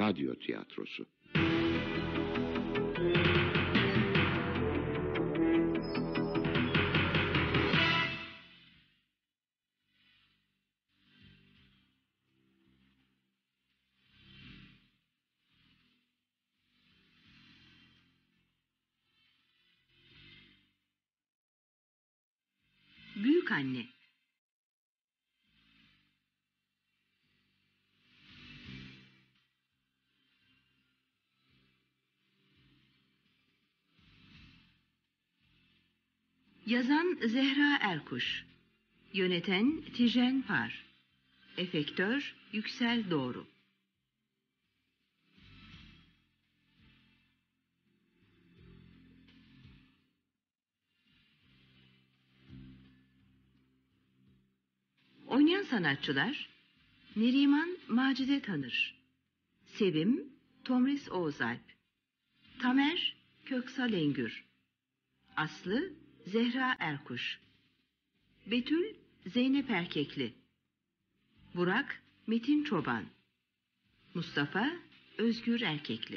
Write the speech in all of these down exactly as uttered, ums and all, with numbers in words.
radyo tiyatrosu. Büyük anne. Yazan Zehra Erkuş. Yöneten Tijen Par. Efektör Yüksel Doğru. Oynayan sanatçılar: Neriman Macide Tanır, Sevim Tomris Oğuzalp, Tamer Köksal Engür, Aslı Zehra Erkuş, Betül Zeynep Erkekli, Burak Metin Çoban, Mustafa Özgür Erkekli.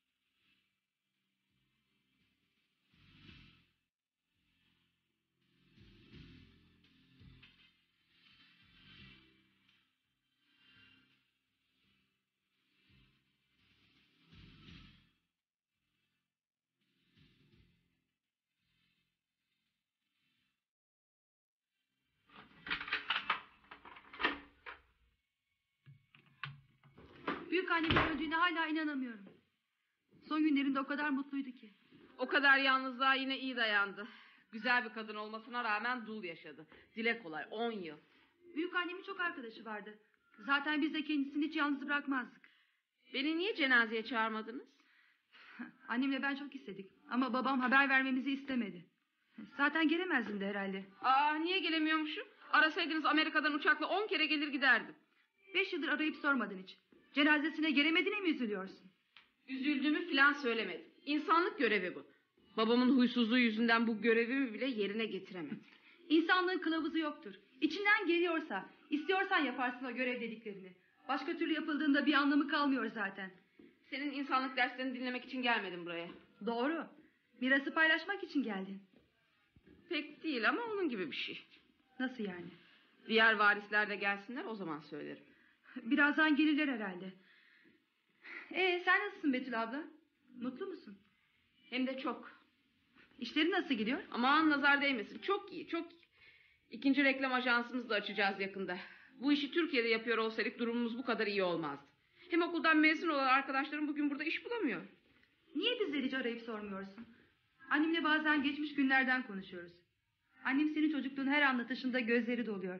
Büyük annemin öldüğüne hala inanamıyorum. Son günlerinde o kadar mutluydu ki. O kadar yalnızlığa yine iyi dayandı. Güzel bir kadın olmasına rağmen dul yaşadı. Dile kolay on yıl. Büyük annemin çok arkadaşı vardı. Zaten biz de kendisini hiç yalnız bırakmazdık. Beni niye cenazeye çağırmadınız? Annemle ben çok istedik. Ama babam haber vermemizi istemedi. Zaten gelemezdim de herhalde. Aa, niye gelemiyormuşum? Arasaydınız Amerika'dan uçakla on kere gelir giderdim. Beş yıldır arayıp sormadın hiç. Cenazesine gelemediğine mi üzülüyorsun? Üzüldüğümü filan söylemedim. İnsanlık görevi bu. Babamın huysuzluğu yüzünden bu görevimi bile yerine getiremedim. İnsanlığın kılavuzu yoktur. İçinden geliyorsa, istiyorsan yaparsın o görev dediklerini. Başka türlü yapıldığında bir anlamı kalmıyor zaten. Senin insanlık derslerini dinlemek için gelmedim buraya. Doğru. Mirası paylaşmak için geldin. Pek değil ama onun gibi bir şey. Nasıl yani? Diğer varisler de gelsinler, o zaman söylerim. Birazdan gelirler herhalde. Ee, sen nasılsın Betül abla? Mutlu musun? Hem de çok. İşleri nasıl gidiyor? Aman nazar değmesin. Çok iyi, çok iyi. İkinci reklam ajansımızı da açacağız yakında. Bu işi Türkiye'de yapıyor olsaydık durumumuz bu kadar iyi olmazdı. Hem okuldan mezun olan arkadaşlarım bugün burada iş bulamıyor. Niye bizleri hiç arayıp sormuyorsun? Annemle bazen geçmiş günlerden konuşuyoruz. Annem senin çocukluğun her anlatışında gözleri doluyor.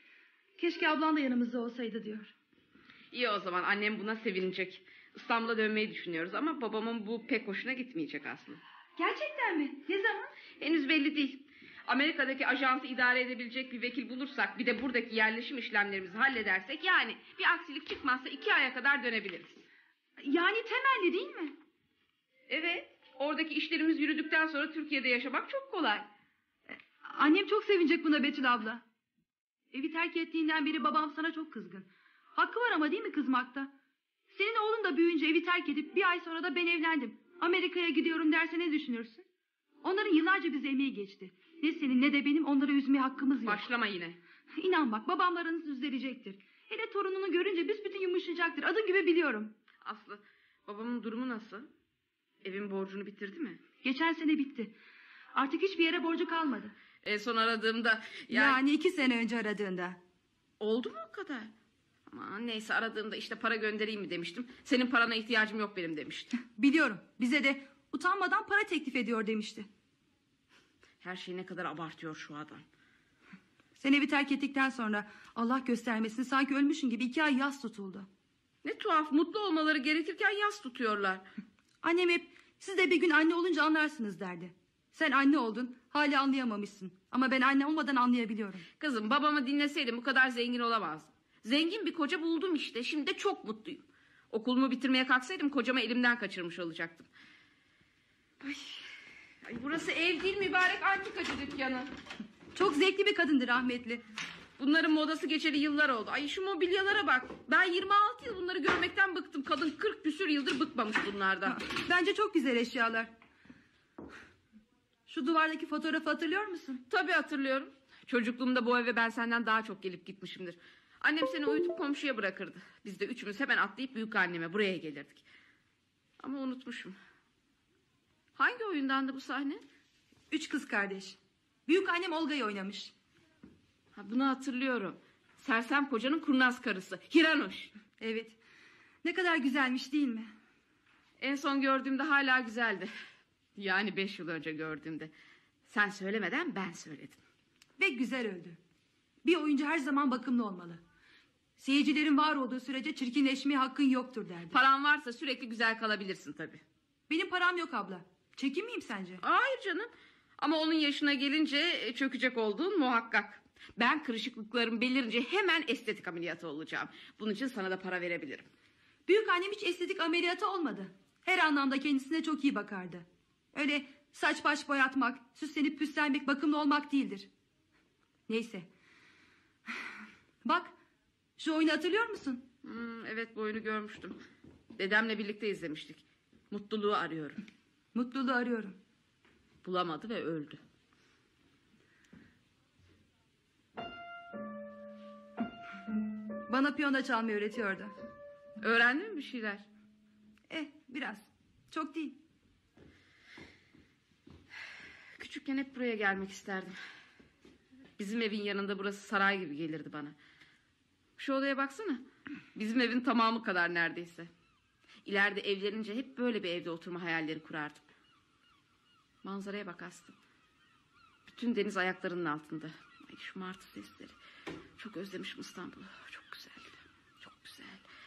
Keşke ablan da yanımızda olsaydı diyor. İyi o zaman, annem buna sevinecek. İstanbul'a dönmeyi düşünüyoruz ama babamın bu pek hoşuna gitmeyecek aslında. Gerçekten mi? Ne zaman? Henüz belli değil. Amerika'daki ajansı idare edebilecek bir vekil bulursak, bir de buradaki yerleşim işlemlerimizi halledersek, yani bir aksilik çıkmazsa iki aya kadar dönebiliriz. Yani temelli değil mi? Evet, oradaki işlerimiz yürüdükten sonra Türkiye'de yaşamak çok kolay. Annem çok sevinecek buna Betül abla. Evi terk ettiğinden beri babam sana çok kızgın. Hakkı var ama değil mi kızmakta? Senin oğlun da büyüyünce evi terk edip bir ay sonra da ben evlendim, Amerika'ya gidiyorum derse ne düşünürsün? Onların yıllarca bize emeği geçti. Ne senin ne de benim onları üzmeye hakkımız yok. Başlama yine. İnan bak, babamlarınız düzelecektir. Hele torununu görünce büsbütün yumuşayacaktır. Adım gibi biliyorum. Aslı, babamın durumu nasıl? Evin borcunu bitirdi mi? Geçen sene bitti. Artık hiçbir yere borcu kalmadı. En son aradığımda... Yani, yani iki sene önce aradığında. Oldu mu o kadar? Aman neyse, aradığımda işte para göndereyim mi demiştim. Senin parana ihtiyacım yok benim demişti. Biliyorum, bize de utanmadan para teklif ediyor demişti. Her şeyi ne kadar abartıyor şu adam. Sen evi terk ettikten sonra Allah göstermesin sanki ölmüşün gibi iki ay yas tutuldu. Ne tuhaf, mutlu olmaları gerekirken yas tutuyorlar. Annem hep siz de bir gün anne olunca anlarsınız derdi. Sen anne oldun, hala anlayamamışsın. Ama ben anne olmadan anlayabiliyorum. Kızım, babamı dinleseydim bu kadar zengin olamazdım. Zengin bir koca buldum işte, şimdi de çok mutluyum. Okulumu bitirmeye kalksaydım kocamı elimden kaçırmış olacaktım. Ay, ay burası ev değil, mübarek antikacı dükkanı. Çok zevkli bir kadındır rahmetli. Bunların modası geçeli yıllar oldu. Ay şu mobilyalara bak. Ben yirmi altı yıl bunları görmekten bıktım. Kadın kırk küsür yıldır bıkmamış bunlardan. Bence çok güzel eşyalar. Şu duvardaki fotoğrafı hatırlıyor musun? Tabii hatırlıyorum. Çocukluğumda bu eve ben senden daha çok gelip gitmişimdir. Annem seni uyutup komşuya bırakırdı. Biz de üçümüz hemen atlayıp büyük anneme buraya gelirdik. Ama unutmuşum. Hangi oyundandı bu sahne? Üç kız kardeş. Büyük annem Olga'yı oynamış. Ha, bunu hatırlıyorum. Sersem kocanın kurnaz karısı Hiranoş. Evet. Ne kadar güzelmiş değil mi? En son gördüğümde hala güzeldi. Yani beş yıl önce gördüğümde. Sen söylemeden ben söyledim. Ve güzel öldü. Bir oyuncu her zaman bakımlı olmalı. Seyircilerin var olduğu sürece çirkinleşmeye hakkın yoktur derdi. Paran varsa sürekli güzel kalabilirsin tabii. Benim param yok abla. Çekin miyim sence? Hayır canım. Ama onun yaşına gelince çökecek olduğun muhakkak. Ben kırışıklıklarım belirince hemen estetik ameliyatı olacağım. Bunun için sana da para verebilirim. Büyük annem hiç estetik ameliyatı olmadı. Her anlamda kendisine çok iyi bakardı. Öyle saç baş boyatmak, süslenip püslenmek, bakımlı olmak değildir. Neyse. Bak, şu oyunu hatırlıyor musun? Hmm, evet, bu oyunu görmüştüm. Dedemle birlikte izlemiştik. Mutluluğu arıyorum. Mutluluğu arıyorum. Bulamadı ve öldü. Bana piyano çalmayı öğretiyordu. Öğrendin mi bir şeyler? Eh, biraz. Çok değil. Küçükken hep buraya gelmek isterdim. Bizim evin yanında burası saray gibi gelirdi bana. Şu odaya baksana. Bizim evin tamamı kadar neredeyse. İleride evlenince hep böyle bir evde oturma hayalleri kurardım. Manzaraya bak Aslı. Bütün deniz ayaklarının altında. Ay, şu martı sesleri. Çok özlemişim İstanbul'u. Çok güzel. Çok güzel.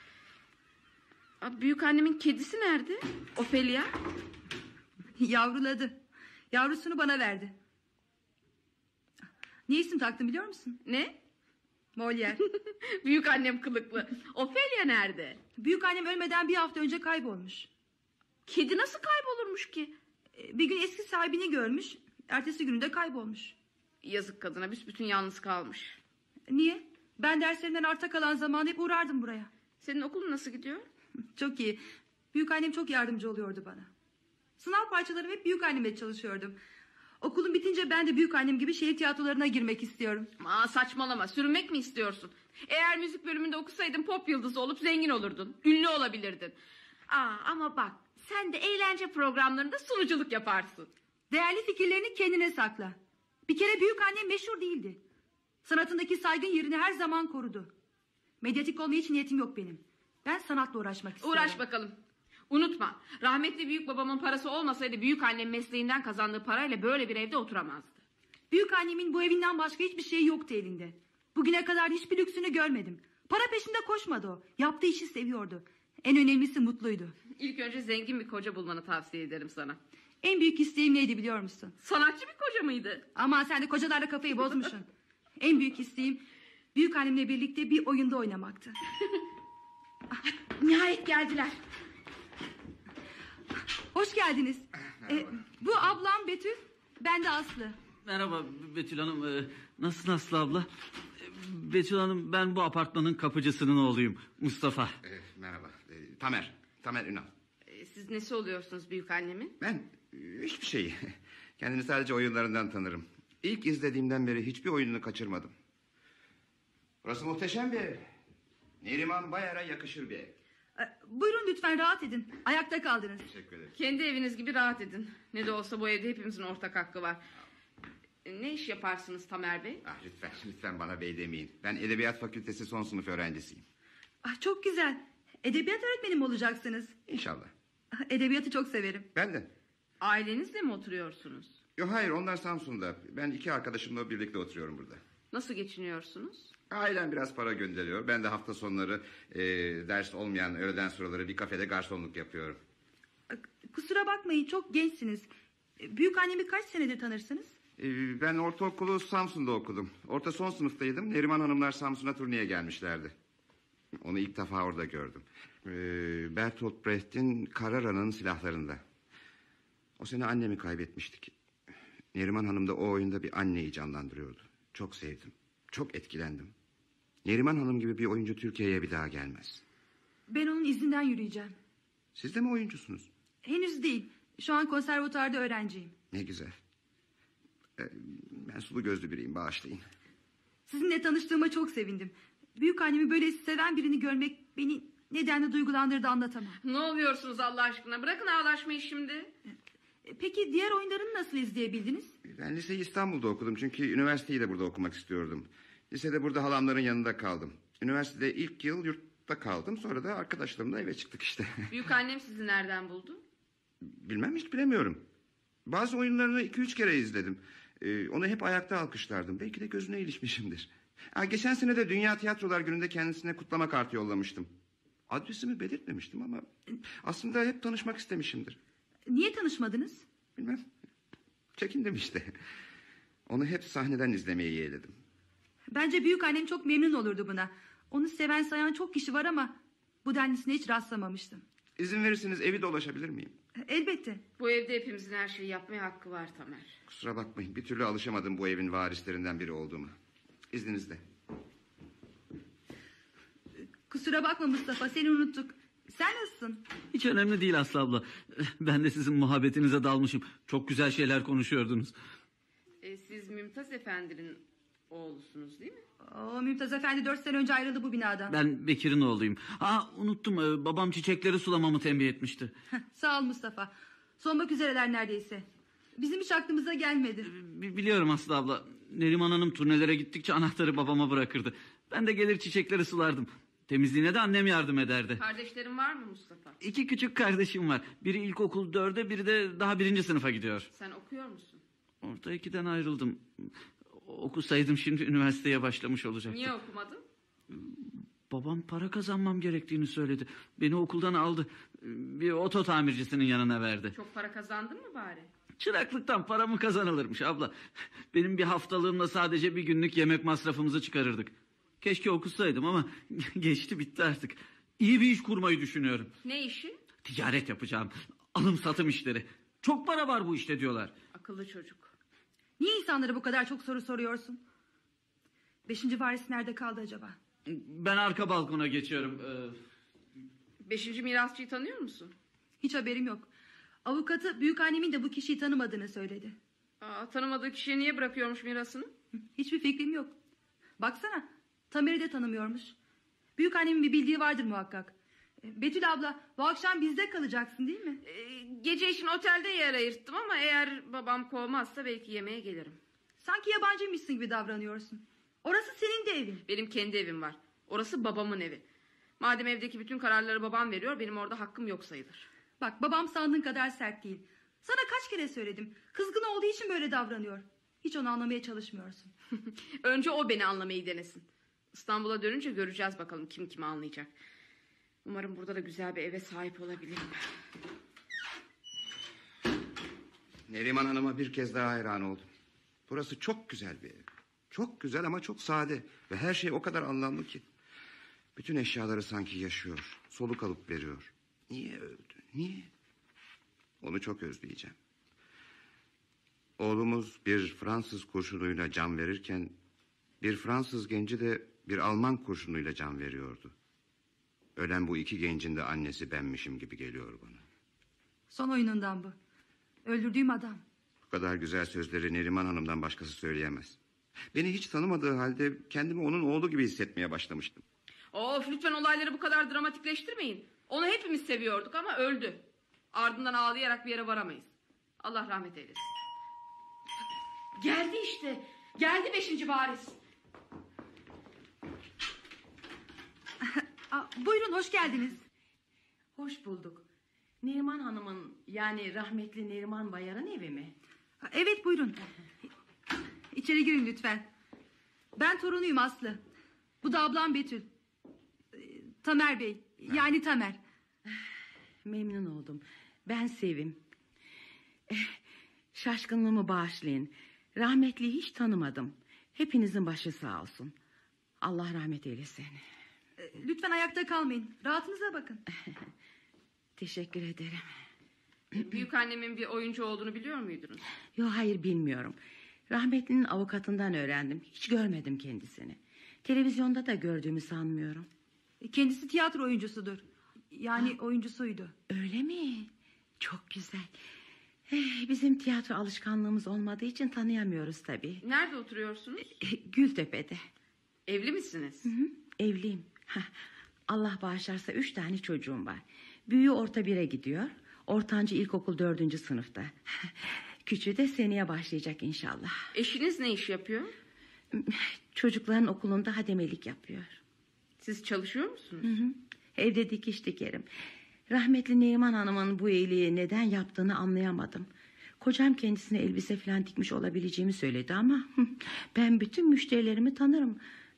Abi, büyük annemin kedisi nerede? Ofelia. Yavruladı. Yavrusunu bana verdi. Ne isim taktım biliyor musun? Ne? Molière. Büyük annem kılıklı. Ofelia nerede? Büyük annem ölmeden bir hafta önce kaybolmuş. Kedi nasıl kaybolurmuş ki? Bir gün eski sahibini görmüş. Ertesi günü de kaybolmuş. Yazık kadına, büsbütün yalnız kalmış. Niye? Ben derslerimden arta kalan zaman hep uğrardım buraya. Senin okulun nasıl gidiyor? Çok iyi. Büyük annem çok yardımcı oluyordu bana. Sınav parçalarım hep büyük annemle çalışıyordum. Okulum bitince ben de büyük annem gibi şehir tiyatrolarına girmek istiyorum. Aa, saçmalama, sürünmek mi istiyorsun? Eğer müzik bölümünde okusaydın pop yıldızı olup zengin olurdun. Ünlü olabilirdin. Aa, ama bak, sen de eğlence programlarında sunuculuk yaparsın. Değerli fikirlerini kendine sakla. Bir kere büyük annem meşhur değildi. Sanatındaki saygın yerini her zaman korudu. Medyatik olmaya hiç niyetim yok benim. Ben sanatla uğraşmak istiyorum. Uğraş bakalım. Unutma, rahmetli büyük babamın parası olmasaydı büyük annem mesleğinden kazandığı parayla böyle bir evde oturamazdı. Büyük annemin bu evinden başka hiçbir şey yoktu elinde. Bugüne kadar hiçbir lüksünü görmedim. Para peşinde koşmadı o. Yaptığı işi seviyordu. En önemlisi mutluydu. İlk önce zengin bir koca bulmanı tavsiye ederim sana. En büyük isteğim neydi biliyor musun? Sanatçı bir koca mıydı? Aman sen de kocalarla kafayı bozmuşsun. En büyük isteğim büyük annemle birlikte bir oyunda oynamaktı. Nihayet geldiler. Hoş geldiniz. Ee, bu ablam Betül, ben de Aslı. Merhaba Betül Hanım. Ee, nasılsın Aslı abla? Ee, Betül Hanım, ben bu apartmanın kapıcısının oğluyum. Mustafa. Ee, merhaba. Ee, Tamer. Tamer Ünal. Ee, siz nesi oluyorsunuz büyük annemin? Ben e, hiçbir şeyi. Kendini sadece oyunlarından tanırım. İlk izlediğimden beri hiçbir oyununu kaçırmadım. Burası muhteşem bir ev. Neriman Bayar'a yakışır bir ev. Ee, buyurun lütfen rahat edin. Ayakta kaldınız. Teşekkür ederim. Kendi eviniz gibi rahat edin. Ne de olsa bu evde hepimizin ortak hakkı var. Ee, Ne iş yaparsınız Tamer Bey? Ah, lütfen, lütfen bana bey demeyin. Ben Edebiyat Fakültesi son sınıf öğrencisiyim. Ah, çok güzel. Edebiyat öğretmeni mi olacaksınız? İnşallah. Ah, edebiyatı çok severim. Ben de. Ailenizle mi oturuyorsunuz? Yok, hayır, onlar Samsun'da. Ben iki arkadaşımla birlikte oturuyorum burada. Nasıl geçiniyorsunuz? Ailem biraz para gönderiyor. Ben de hafta sonları e, ders olmayan öğleden sonraları bir kafede garsonluk yapıyorum. Ah, kusura bakmayın, çok gençsiniz. Ee, Büyük annemi kaç senedir tanırsınız? E, ben ortaokulu Samsun'da okudum. Orta son sınıftaydım. Neriman Hanımlar Samsun'a turneye gelmişlerdi. Onu ilk defa orada gördüm. E, Bertolt Brecht'in Carrara'nın silahlarında. O sene annemi kaybetmiştik. Neriman Hanım da o oyunda bir anneyi canlandırıyordu. Çok sevdim. Çok etkilendim. Neriman Hanım gibi bir oyuncu Türkiye'ye bir daha gelmez. Ben onun izinden yürüyeceğim. Siz de mi oyuncusunuz? Henüz değil. Şu an konservatuarda öğrenciyim. Ne güzel. Ee, ben sulu gözlü biriyim, bağışlayın. Sizinle tanıştığıma çok sevindim. Büyük annemi böyle seven birini görmek beni nedenle duygulandırdı, anlatamam. Ne oluyorsunuz Allah aşkına? Bırakın ağlaşmayı şimdi. E, Peki diğer oyunlarını nasıl izleyebildiniz? Ben liseyi İstanbul'da okudum çünkü üniversiteyi de burada okumak istiyordum. Lisede burada halamların yanında kaldım. Üniversitede ilk yıl yurtta kaldım, sonra da arkadaşlarımla eve çıktık işte. Büyük annem sizi nereden buldu? Bilmem, hiç bilemiyorum. Bazı oyunlarını iki üç kere izledim. Ee, onu hep ayakta alkışlardım. Belki de gözüne ilişmişimdir. Ha, geçen sene de Dünya Tiyatrolar Günü'nde kendisine kutlama kartı yollamıştım. Adresimi belirtmemiştim ama aslında hep tanışmak istemişimdir. Niye tanışmadınız? Bilmem. Çekindim işte. Onu hep sahneden izlemeyi yeğledim. Bence büyük annem çok memnun olurdu buna. Onu seven sayan çok kişi var ama bu denlisine hiç rastlamamıştım. İzin verirseniz evi dolaşabilir miyim? Elbette. Bu evde hepimizin her şeyi yapmaya hakkı var Tamer. Kusura bakmayın, bir türlü alışamadım bu evin varislerinden biri olduğuma. İzninizle. Kusura bakma Mustafa, seni unuttuk. Sen nasılsın? Hiç önemli değil Aslı abla. Ben de sizin muhabbetinize dalmışım. Çok güzel şeyler konuşuyordunuz. E, siz Mümtaz Efendi'nin oğlusunuz değil mi? O Mümtaz Efendi dört sene önce ayrıldı bu binadan. Ben Bekir'in oğluyum. Aa, unuttum, ee, babam çiçekleri sulamamı tembih etmişti. Sağ ol Mustafa. Solmak üzereler neredeyse. Bizim hiç aklımıza gelmedi. Bi- Biliyorum Aslı abla. Neriman Hanım turnelere gittikçe anahtarı babama bırakırdı. Ben de gelir çiçekleri sulardım. Temizliğine de annem yardım ederdi. Kardeşlerin var mı Mustafa? İki küçük kardeşim var. Biri ilkokul dörde, biri de daha birinci sınıfa gidiyor. Sen okuyor musun? Orta ikiden ayrıldım. Okusaydım şimdi üniversiteye başlamış olacaktım. Niye okumadın? Babam para kazanmam gerektiğini söyledi. Beni okuldan aldı. Bir oto tamircisinin yanına verdi. Çok para kazandın mı bari? Çıraklıktan para mı kazanılırmış abla? Benim bir haftalığımla sadece bir günlük yemek masrafımızı çıkarırdık. Keşke okusaydım ama geçti bitti artık. İyi bir iş kurmayı düşünüyorum. Ne işi? Ticaret yapacağım. Alım satım işleri. Çok para var bu işte diyorlar. Akıllı çocuk. Niye insanlara bu kadar çok soru soruyorsun? Beşinci varis nerede kaldı acaba? Ben arka balkona geçiyorum. Ee, Beşinci mirasçıyı tanıyor musun? Hiç haberim yok. Avukatı büyükannemin de bu kişiyi tanımadığını söyledi. Aa, tanımadığı kişiye niye bırakıyormuş mirasını? Hiçbir fikrim yok. Baksana, Tamer'i de tanımıyormuş. Büyükannemin bir bildiği vardır muhakkak. E, Betül abla, bu akşam bizde kalacaksın değil mi? Ee, gece için otelde yer ayırttım ama eğer babam kovmazsa belki yemeğe gelirim. Sanki yabancıymışsın gibi davranıyorsun. Orası senin de evin. Benim kendi evim var. Orası babamın evi. Madem evdeki bütün kararları babam veriyor, benim orada hakkım yok sayılır. Bak, babam sandığın kadar sert değil. Sana kaç kere söyledim. Kızgın olduğu için böyle davranıyor. Hiç onu anlamaya çalışmıyorsun. Önce o beni anlamayı denesin. İstanbul'a dönünce göreceğiz bakalım kim kimi anlayacak. Umarım burada da güzel bir eve sahip olabilirim. Neriman Hanım'a bir kez daha hayran oldum. Burası çok güzel bir ev. Çok güzel ama çok sade. Ve her şey o kadar anlamlı ki. Bütün eşyaları sanki yaşıyor. Soluk alıp veriyor. Niye öldü? Niye? Onu çok özleyeceğim. Oğlumuz bir Fransız kurşunuyla can verirken... bir Fransız genci de bir Alman kurşunuyla can veriyordu. Ölen bu iki gencin de annesi benmişim gibi geliyor bana. Son oyunundan bu. Öldürdüğüm adam. Bu kadar güzel sözleri Neriman Hanım'dan başkası söyleyemez. Beni hiç tanımadığı halde kendimi onun oğlu gibi hissetmeye başlamıştım. Of, lütfen olayları bu kadar dramatikleştirmeyin. Onu hepimiz seviyorduk ama öldü. Ardından ağlayarak bir yere varamayız. Allah rahmet eylesin. Geldi işte. Geldi beşinci varis. Aa, buyurun, hoş geldiniz. Hoş bulduk. Neriman Hanım'ın, yani rahmetli Neriman Bayar'ın evi mi? Aa, evet, buyurun. İçeri girin lütfen. Ben torunuyum Aslı. Bu da ablam Betül. Ee, Tamer Bey, yani Tamer. Memnun oldum. Ben Sevim. Eh, şaşkınlığımı bağışlayın. Rahmetliyi hiç tanımadım. Hepinizin başı sağ olsun. Allah rahmet eylesin. Ee, Lütfen ayakta kalmayın. Rahatınıza bakın. Teşekkür ederim. Büyük annemin bir oyuncu olduğunu biliyor muydunuz? Yok, hayır, bilmiyorum. Rahmetlinin avukatından öğrendim. Hiç görmedim kendisini. Televizyonda da gördüğümü sanmıyorum. Kendisi tiyatro oyuncusudur. Yani oyuncusuydu. Öyle mi? Çok güzel. Eh, bizim tiyatro alışkanlığımız olmadığı için tanıyamıyoruz tabii. Nerede oturuyorsunuz? Eh, Gültepe'de. Evli misiniz? Hı hı, evliyim. Hah, Allah bağışlarsa üç tane çocuğum var. Büyüğü orta bire gidiyor. Ortancı ilkokul dördüncü sınıfta. Küçüğü de seneye başlayacak inşallah. Eşiniz ne iş yapıyor? Çocukların okulunda hademelik yapıyor. Siz çalışıyor musunuz? Hı hı. Evde dikiş dikerim. Rahmetli Neriman Hanım'ın bu iyiliği neden yaptığını anlayamadım. Kocam kendisine elbise falan dikmiş olabileceğimi söyledi ama ben bütün müşterilerimi tanırım.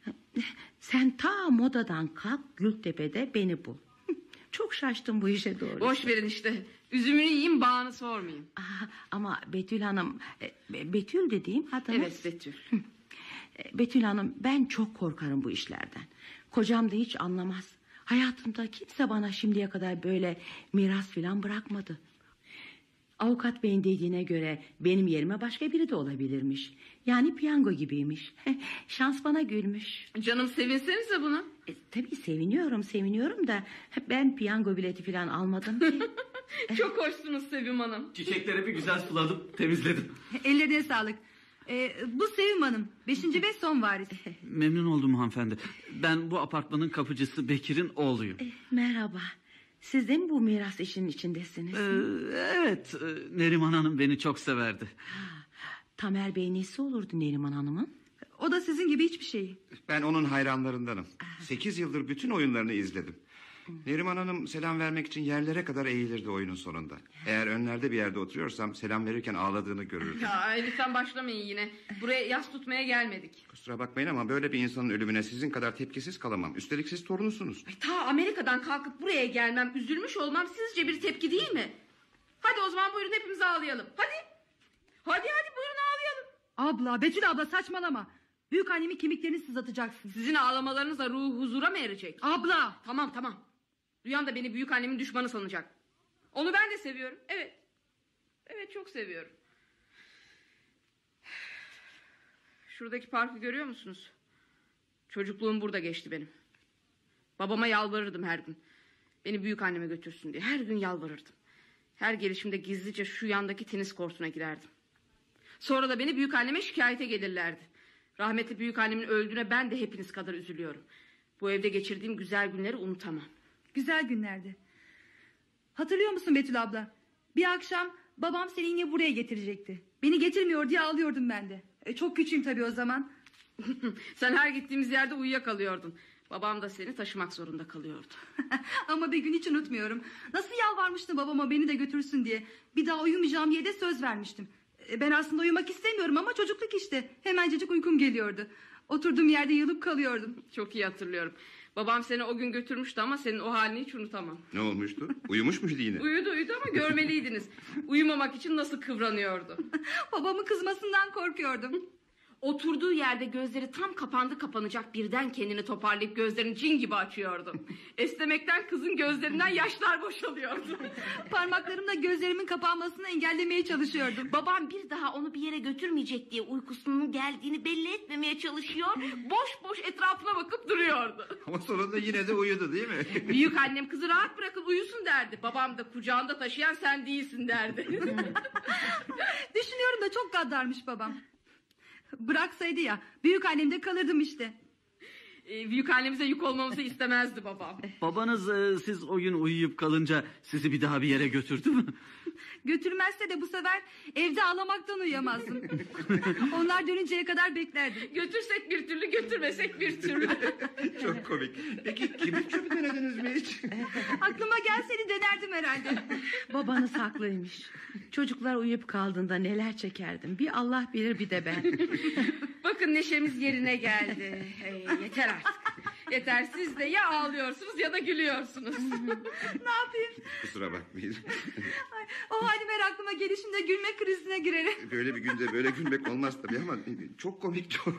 Sen ta modadan kalk, Gültepe'de beni bul. Çok şaştım bu işe doğru. Boş verin işte. Üzümünü yiyeyim, bağını sormayayım. Aa, ama Betül Hanım, e, Betül dediğim adınız. Evet, Betül. Betül Hanım, ben çok korkarım bu işlerden. Kocam da hiç anlamaz. Hayatımda kimse bana şimdiye kadar böyle miras falan bırakmadı. Avukat beyin dediğine göre benim yerime başka biri de olabilirmiş. Yani piyango gibiymiş. Şans bana gülmüş. Canım, sevinsenize buna. E, tabii seviniyorum seviniyorum da ben piyango bileti falan almadım ki. Çok hoşsunuz Sevim Hanım. Çiçekleri bir güzel suladım, temizledim. Ellerine sağlık. Ee, bu Sevim Hanım. Beşinci ve son varis. Memnun oldum hanımefendi. Ben bu apartmanın kapıcısı Bekir'in oğluyum. E, merhaba. Siz de mi bu miras işinin içindesiniz? Ee, evet, e, Neriman Hanım beni çok severdi. Tamer Bey nesi olurdu Neriman Hanım'ın? O da sizin gibi hiçbir şey. Ben onun hayranlarındanım. Sekiz yıldır bütün oyunlarını izledim. Neriman Hanım selam vermek için yerlere kadar eğilirdi oyunun sonunda. Eğer önlerde bir yerde oturuyorsam selam verirken ağladığını görürdüm. Ya lütfen başlamayın yine. Buraya yas tutmaya gelmedik. Kusura bakmayın ama böyle bir insanın ölümüne sizin kadar tepkisiz kalamam. Üstelik siz torunusunuz. Ay, ta Amerika'dan kalkıp buraya gelmem, üzülmüş olmam sizce bir tepki değil mi? Hadi o zaman buyurun hepimiz ağlayalım. Hadi. Hadi hadi buyurun ağlayalım. Abla, Betül abla saçmalama. Büyük annemin kemiklerini sızlatacaksın. Sizin ağlamalarınızla ruhu huzura mı erecek? Abla. Tamam tamam. Duyan da beni büyük annemin düşmanı sanacak. Onu ben de seviyorum. Evet. Evet, çok seviyorum. Şuradaki parkı görüyor musunuz? Çocukluğum burada geçti benim. Babama yalvarırdım her gün. Beni büyük anneme götürsün diye. Her gün yalvarırdım. Her gelişimde gizlice şu yandaki tenis kortuna girerdim. Sonra da beni büyük anneme şikayete gelirlerdi. Rahmetli büyük annemin öldüğüne ben de hepiniz kadar üzülüyorum. Bu evde geçirdiğim güzel günleri unutamam. Güzel günlerdi. Hatırlıyor musun Betül abla? Bir akşam babam seni yine buraya getirecekti. Beni getirmiyor diye ağlıyordum ben de. E, çok küçüğüm tabii o zaman. Sen her gittiğimiz yerde uyuyakalıyordun. Babam da seni taşımak zorunda kalıyordu. Ama bir gün hiç unutmuyorum. Nasıl yalvarmıştım babama beni de götürsün diye. Bir daha uyumayacağım diye de söz vermiştim. E, ben aslında uyumak istemiyorum ama çocukluk işte. Hemencecik uykum geliyordu. Oturduğum yerde yılıp kalıyordum. Çok iyi hatırlıyorum. Babam seni o gün götürmüştü ama senin o halini hiç unutamam. Ne olmuştu? Uyumuş muydu yine? Uyudu uyudu ama görmeliydiniz. Uyumamak için nasıl kıvranıyordu. Babamın kızmasından korkuyordum. Oturduğu yerde gözleri tam kapandı kapanacak, birden kendini toparlayıp gözlerini cin gibi açıyordu. Esnemekten kızın gözlerinden yaşlar boşalıyordu. Parmaklarımla gözlerimin kapanmasını engellemeye çalışıyordum. Babam bir daha onu bir yere götürmeyecek diye uykusunun geldiğini belli etmemeye çalışıyor. Boş boş etrafına bakıp duruyordu. Ama sonunda yine de uyudu değil mi? Büyük annem kızı rahat bırakın uyusun derdi. Babam da kucağında taşıyan sen değilsin derdi. Düşünüyorum da çok gaddarmış babam. Bıraksaydı ya büyük annemde kalırdım işte. Ee, büyük annemize yük olmamızı istemezdi babam. Babanız e, siz o gün uyuyup kalınca sizi bir daha bir yere götürdü mü? Götürmezse de bu sefer evde ağlamaktan uyuyamazdım. Onlar dönünceye kadar beklerdim. Götürsek bir türlü, götürmesek bir türlü. Çok komik. Peki kibrit çöpü denediniz mi hiç? Aklıma gelseydi denerdim herhalde. Babanız haklıymış. Çocuklar uyuyup kaldığında neler çekerdim. Bir Allah bilir bir de ben. Bakın neşemiz yerine geldi. Hey, yeter artık. Yeter, siz de ya ağlıyorsunuz ya da gülüyorsunuz. Ne yapayım? Kusura bakmayın. Ay, o halim her aklıma gelişimde gülme krizine girerim. Böyle bir günde böyle gülmek olmaz tabii ama çok komik çok.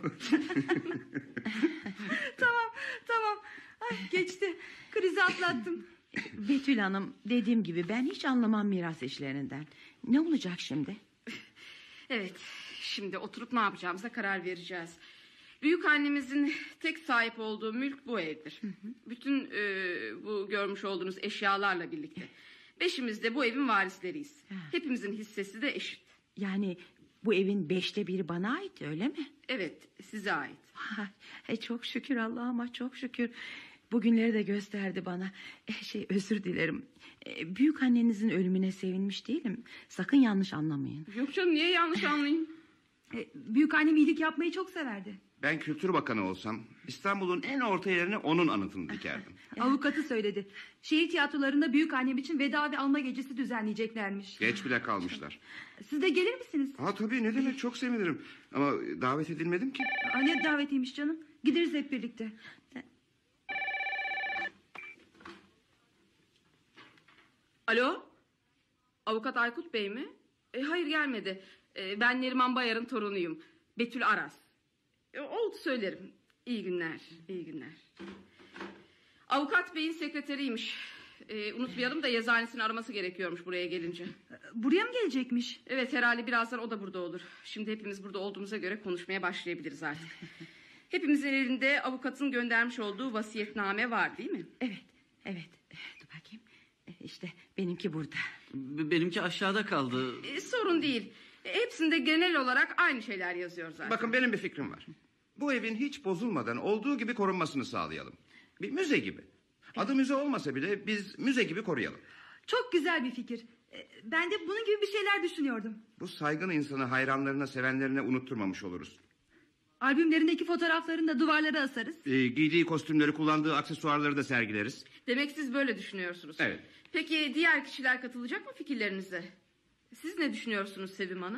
Tamam tamam. Ay, geçti. Krizi atlattım. Betül Hanım, dediğim gibi ben hiç anlamam miras işlerinden. Ne olacak şimdi? Evet, şimdi oturup ne yapacağımıza karar vereceğiz. Büyük annemizin tek sahip olduğu mülk bu evdir. Bütün e, bu görmüş olduğunuz eşyalarla birlikte. Beşimiz de bu evin varisleriyiz. Hepimizin hissesi de eşit. Yani bu evin beşte biri bana ait, öyle mi? Evet, size ait. Ha, e, çok şükür Allah'ıma, çok şükür. Bugünleri de gösterdi bana. E, şey özür dilerim. E, büyük annenizin ölümüne sevinmiş değilim. Sakın yanlış anlamayın. Yok canım, niye yanlış anlayayım? E, büyük annem iyilik yapmayı çok severdi. Ben Kültür Bakanı olsam İstanbul'un en orta yerine onun anıtını dikerdim. Avukatı söyledi. Şehir tiyatrolarında büyük annem için veda ve anma gecesi düzenleyeceklermiş. Geç bile kalmışlar. Siz de gelir misiniz? Ha tabii, ne demek, çok sevinirim. Ama davet edilmedim ki. Aa, ne davetiymiş canım. Gideriz hep birlikte. Alo? Avukat Aykut Bey mi? E, hayır, gelmedi. E, ben Neriman Bayar'ın torunuyum. Betül Aras. E, oldu, söylerim. İyi günler, iyi günler. Avukat Bey'in sekreteriymiş. E, unutmayalım da yazanesini araması gerekiyormuş buraya gelince. Buraya mı gelecekmiş? Evet, herhalde birazdan o da burada olur. Şimdi hepimiz burada olduğumuza göre konuşmaya başlayabiliriz artık. Hepimizin elinde avukatın göndermiş olduğu vasiyetname var, değil mi? Evet, evet. Dur bakayım. E, İşte benimki burada. B- Benimki aşağıda kaldı. E, sorun değil. E, hepsinde genel olarak aynı şeyler yazıyor zaten. Bakın, benim bir fikrim var. Bu evin hiç bozulmadan olduğu gibi korunmasını sağlayalım. Bir müze gibi. Adı müze olmasa bile biz müze gibi koruyalım. Çok güzel bir fikir. E, Ben de bunun gibi bir şeyler düşünüyordum. Bu saygın insanı hayranlarına, sevenlerine unutturmamış oluruz. Albümlerindeki fotoğraflarını da duvarlara asarız. Ee, giydiği kostümleri, kullandığı aksesuarları da sergileriz. Demek siz böyle düşünüyorsunuz. Evet. Peki diğer kişiler katılacak mı fikirlerinize? Siz ne düşünüyorsunuz Sevim Hanım?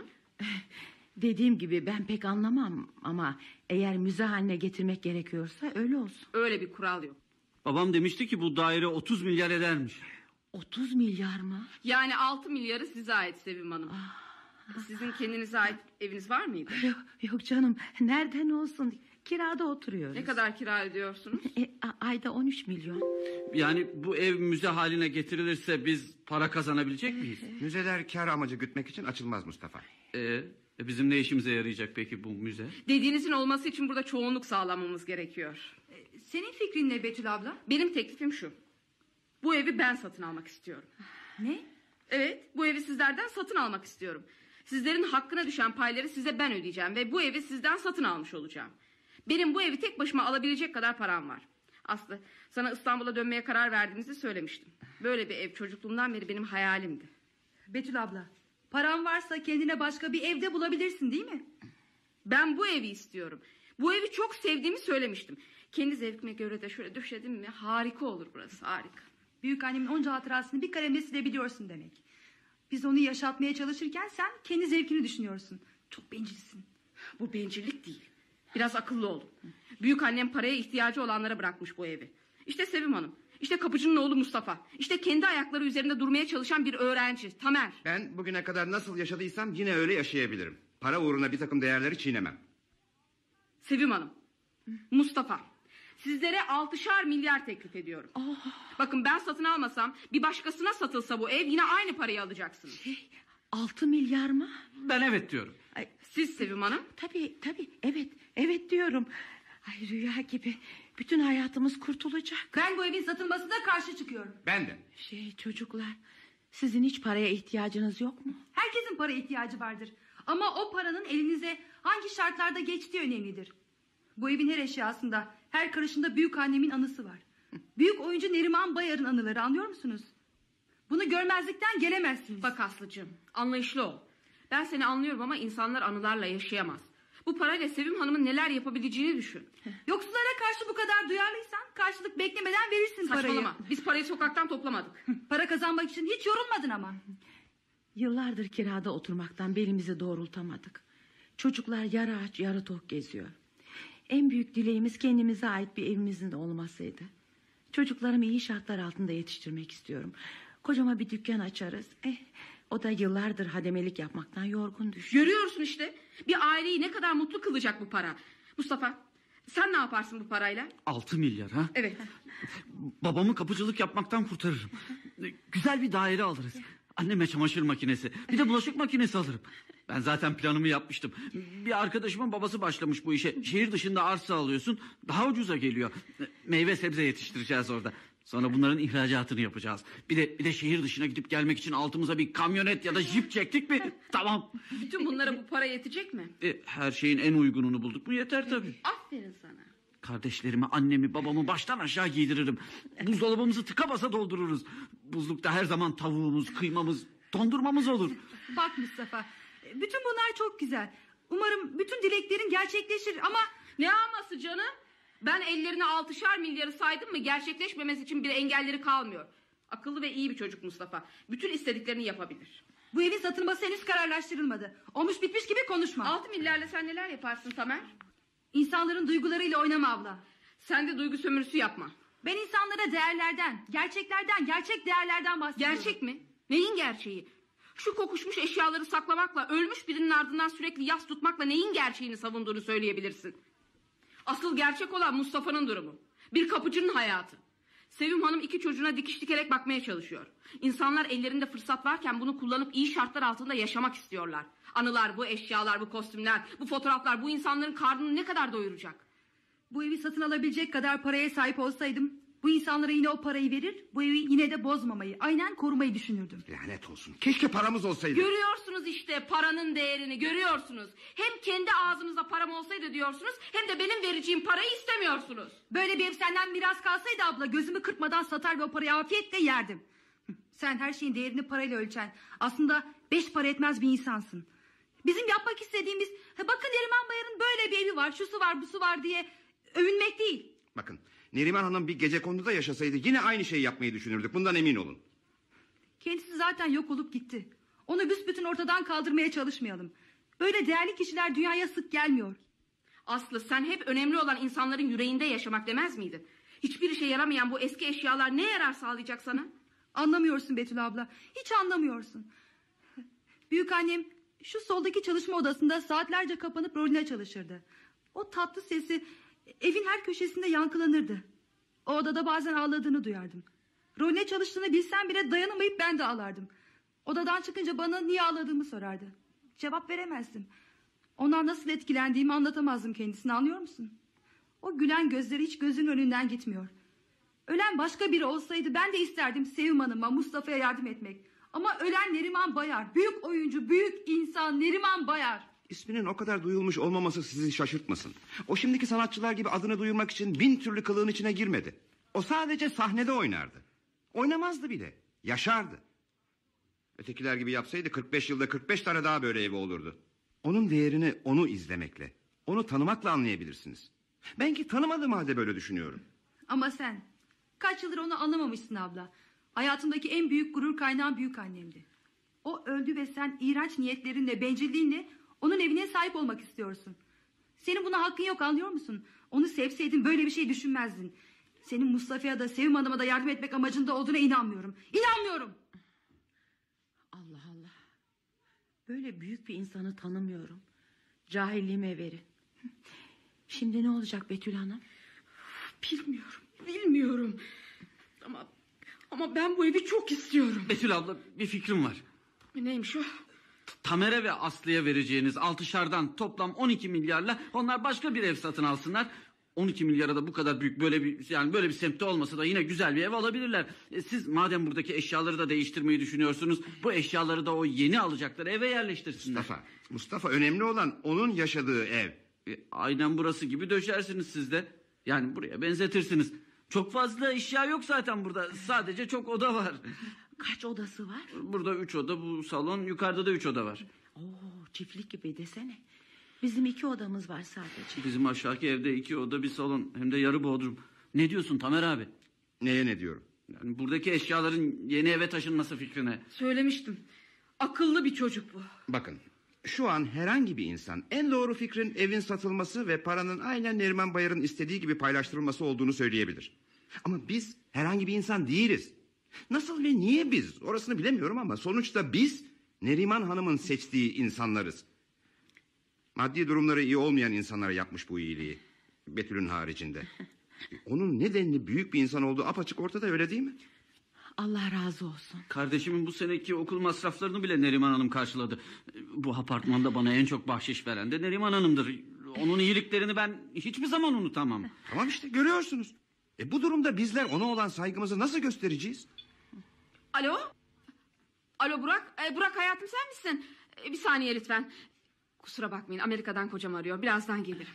Dediğim gibi ben pek anlamam ama eğer müze haline getirmek gerekiyorsa öyle olsun. Öyle bir kural yok. Babam demişti ki bu daire otuz milyar edermiş. otuz milyar mı? Yani altı milyarı size ait Sevim Hanım. Sizin kendinize ait eviniz var mıydı? Yok, yok canım, nereden olsun, kirada oturuyoruz. Ne kadar kira ödüyorsunuz? E, a- ayda on üç milyon. Yani bu ev müze haline getirilirse biz para kazanabilecek miyiz? Müzeler kar amacı gütmek için açılmaz Mustafa. Ee, e, bizim ne işimize yarayacak peki bu müze? Dediğinizin olması için burada çoğunluk sağlamamız gerekiyor. E, Senin fikrin ne Betül abla? Benim teklifim şu. Bu evi ben satın almak istiyorum. Ne? Evet, bu evi sizlerden satın almak istiyorum. Sizlerin hakkına düşen payları size ben ödeyeceğim ve bu evi sizden satın almış olacağım. Benim bu evi tek başıma alabilecek kadar param var. Aslı, sana İstanbul'a dönmeye karar verdiğimizi söylemiştim. Böyle bir ev çocukluğumdan beri benim hayalimdi. Betül abla, paran varsa kendine başka bir evde bulabilirsin değil mi? Ben bu evi istiyorum. Bu evi çok sevdiğimi söylemiştim. Kendi zevkime göre de şöyle döşedim mi harika olur burası, harika. Büyük annemin onca hatırasını bir kalemle silebiliyorsun demek. Biz onu yaşatmaya çalışırken sen kendi zevkini düşünüyorsun. Çok bencilsin. Bu bencillik değil. Biraz akıllı olun. Büyük annem paraya ihtiyacı olanlara bırakmış bu evi. İşte Sevim Hanım. İşte kapıcının oğlu Mustafa. İşte kendi ayakları üzerinde durmaya çalışan bir öğrenci Tamer. Ben bugüne kadar nasıl yaşadıysam yine öyle yaşayabilirim. Para uğruna bir takım değerleri çiğnemem. Sevim Hanım. Mustafa. Sizlere altışar milyar teklif ediyorum. Bakın, ben satın almasam, bir başkasına satılsa bu ev yine aynı parayı alacaksınız. Şey, altı milyar mı? Ben evet diyorum. Ay, Siz Sevim Hanım. tabii tabii, evet evet diyorum. Ay, rüya gibi, bütün hayatımız kurtulacak. Ben bu evin satılmasına karşı çıkıyorum. Ben de. Şey çocuklar, sizin hiç paraya ihtiyacınız yok mu? Herkesin para ihtiyacı vardır. Ama o paranın elinize hangi şartlarda geçtiği önemlidir. Bu evin her eşyasında, her karışında büyük annemin anısı var. Büyük oyuncu Neriman Bayar'ın anıları, anlıyor musunuz? Bunu görmezlikten gelemezsiniz. Bak Aslıcığım, anlayışlı ol. Ben seni anlıyorum ama insanlar anılarla yaşayamaz. Bu parayla Sevim Hanım'ın neler yapabileceğini düşün. Yoksullara karşı bu kadar duyarlıysan karşılık beklemeden verirsin parayı. Saçmalama. Biz parayı sokaktan toplamadık. Para kazanmak için hiç yorulmadın ama. Yıllardır kirada oturmaktan belimizi doğrultamadık. Çocuklar yarı aç yarı tok geziyor. En büyük dileğimiz kendimize ait bir evimizin de olmasıydı. Çocuklarımı iyi şartlar altında yetiştirmek istiyorum. Kocama bir dükkan açarız. Eh, o da yıllardır hademelik yapmaktan yorgun düşüyor. Görüyorsun işte. Bir aileyi ne kadar mutlu kılacak bu para. Mustafa, sen ne yaparsın bu parayla? Altı milyar ha? Evet. Babamı kapıcılık yapmaktan kurtarırım. Güzel bir daire alırız. Anneme çamaşır makinesi, bir de bulaşık makinesi alırım. Ben zaten planımı yapmıştım. Bir arkadaşımın babası başlamış bu işe. Şehir dışında arsa alıyorsun, daha ucuza geliyor. Meyve sebze yetiştireceğiz orada. Sonra bunların ihracatını yapacağız. Bir de bir de şehir dışına gidip gelmek için altımıza bir kamyonet ya da jip çektik mi? Tamam. Bütün bunlara bu para yetecek mi? E, her şeyin en uygununu bulduk mu yeter tabii. Aferin sana. Kardeşlerimi, annemi, babamı baştan aşağı giydiririm. Buzdolabımızı tıka basa doldururuz. Buzlukta her zaman tavuğumuz, kıymamız, dondurmamız olur. Bak Mustafa, bütün bunlar çok güzel. Umarım bütün dileklerin gerçekleşir ama... Ne aması canım? Ben ellerine altışar milyarı saydım mı gerçekleşmemesi için bir engelleri kalmıyor. Akıllı ve iyi bir çocuk Mustafa. Bütün istediklerini yapabilir. Bu evin satılması henüz kararlaştırılmadı. Olmuş bitmiş gibi konuşma. Altı milyarla sen neler yaparsın Tamer? İnsanların duygularıyla oynama abla. Sen de duygu sömürüsü yapma. Ben insanlara değerlerden, gerçeklerden, gerçek değerlerden bahsediyorum. Gerçek mi? Neyin gerçeği? Şu kokuşmuş eşyaları saklamakla, ölmüş birinin ardından sürekli yas tutmakla neyin gerçeğini savunduğunu söyleyebilirsin. Asıl gerçek olan Mustafa'nın durumu. Bir kapıcının hayatı. Sevim Hanım iki çocuğuna dikiş dikerek bakmaya çalışıyor. İnsanlar ellerinde fırsat varken bunu kullanıp iyi şartlar altında yaşamak istiyorlar. Anılar, bu eşyalar, bu kostümler, bu fotoğraflar bu insanların karnını ne kadar doyuracak? Bu evi satın alabilecek kadar paraya sahip olsaydım... bu insanlara yine o parayı verir... bu evi yine de bozmamayı, aynen korumayı düşünürdüm. Lanet olsun. Keşke paramız olsaydı. Görüyorsunuz işte paranın değerini, görüyorsunuz. Hem kendi ağzınıza param olsaydı diyorsunuz... hem de benim vereceğim parayı istemiyorsunuz. Böyle bir ev senden miras kalsaydı abla... gözümü kırpmadan satar ve o parayı afiyetle yerdim. Sen her şeyin değerini parayla ölçen... aslında beş para etmez bir insansın. Bizim yapmak istediğimiz... bakın Neriman Bayar'ın böyle bir evi var, şusu var, busu var diye... övünmek değil. Bakın, Neriman Hanım bir gecekonduda yaşasaydı yine aynı şeyi yapmayı düşünürdük. Bundan emin olun. Kendisi zaten yok olup gitti. Onu büsbütün ortadan kaldırmaya çalışmayalım. Böyle değerli kişiler dünyaya sık gelmiyor. Aslı sen hep önemli olan insanların yüreğinde yaşamak demez miydin? Hiçbir işe yaramayan bu eski eşyalar ne yarar sağlayacak sana? Anlamıyorsun Betül abla. Hiç anlamıyorsun. Büyükannem şu soldaki çalışma odasında saatlerce kapanıp rolüne çalışırdı. O tatlı sesi evin her köşesinde yankılanırdı. O odada bazen ağladığını duyardım. Rolüne çalıştığını bilsem bile dayanamayıp ben de ağlardım. Odadan çıkınca bana niye ağladığımı sorardı. Cevap veremezdim. Ondan nasıl etkilendiğimi anlatamazdım kendisine, anlıyor musun? O gülen gözleri hiç gözünün önünden gitmiyor. Ölen başka biri olsaydı ben de isterdim Sevim Hanım'a, Mustafa'ya yardım etmek. Ama ölen Neriman Bayar, büyük oyuncu, büyük insan Neriman Bayar. İsminin o kadar duyulmuş olmaması sizi şaşırtmasın. O şimdiki sanatçılar gibi adını duyurmak için bin türlü kılığın içine girmedi. O sadece sahnede oynardı. Oynamazdı bile, yaşardı. Ötekiler gibi yapsaydı kırk beş yılda kırk beş tane daha böyle evi olurdu. Onun değerini onu izlemekle, onu tanımakla anlayabilirsiniz. Ben ki tanımadığım halde böyle düşünüyorum. Ama sen kaç yıldır onu anlamamışsın abla. Hayatımdaki en büyük gurur kaynağım büyük annemdi. O öldü ve sen iğrenç niyetlerinle, bencilliğinle onun evine sahip olmak istiyorsun. Senin buna hakkın yok, anlıyor musun? Onu sevseydin böyle bir şey düşünmezdin. Senin Mustafa'ya da Sevim Hanım'a da yardım etmek amacında olduğuna inanmıyorum. İnanmıyorum. Allah Allah. Böyle büyük bir insanı tanımıyorum. Cahilliğime verin. Şimdi ne olacak Betül Hanım? Bilmiyorum, bilmiyorum. Ama ama ben bu evi çok istiyorum. Betül abla, bir fikrim var. Neymiş o? Tamer'e ve Aslı'ya vereceğiniz altışardan toplam on iki milyarla onlar başka bir ev satın alsınlar. on iki milyara da bu kadar büyük böyle bir yani böyle bir semtte olmasa da yine güzel bir ev alabilirler. E, siz madem buradaki eşyaları da değiştirmeyi düşünüyorsunuz, bu eşyaları da o yeni alacakları eve yerleştirsinler. Mustafa, Mustafa önemli olan onun yaşadığı ev. E, aynen burası gibi döşersiniz siz de. Yani buraya benzetirsiniz. Çok fazla eşya yok zaten burada. Sadece çok oda var. Kaç odası var? Burada üç oda, bu salon, yukarıda da üç oda var. Oo, çiftlik gibi desene. Bizim iki odamız var sadece. Bizim aşağıki evde iki oda, bir salon, hem de yarı bodrum. Ne diyorsun Tamer abi? Neye ne diyorum? Yani buradaki eşyaların yeni eve taşınması fikrine. Söylemiştim. Akıllı bir çocuk bu. Bakın, şu an herhangi bir insan en doğru fikrin evin satılması ve paranın aynen Neriman Bayar'ın istediği gibi paylaştırılması olduğunu söyleyebilir. Ama biz herhangi bir insan değiliz. Nasıl ve niye biz? Orasını bilemiyorum ama sonuçta biz Neriman Hanım'ın seçtiği insanlarız. Maddi durumları iyi olmayan insanlara yapmış bu iyiliği. Betül'ün haricinde. Onun nedenli büyük bir insan olduğu apaçık ortada, öyle değil mi? Allah razı olsun. Kardeşimin bu seneki okul masraflarını bile Neriman Hanım karşıladı. Bu apartmanda bana en çok bahşiş veren de Neriman Hanım'dır. Onun iyiliklerini ben hiçbir zaman unutamam. Tamam işte, görüyorsunuz. E bu durumda bizler ona olan saygımızı nasıl göstereceğiz? Alo? Alo Burak? Ee, Burak hayatım sen misin? Ee, bir saniye lütfen. Kusura bakmayın, Amerika'dan kocam arıyor. Birazdan gelirim.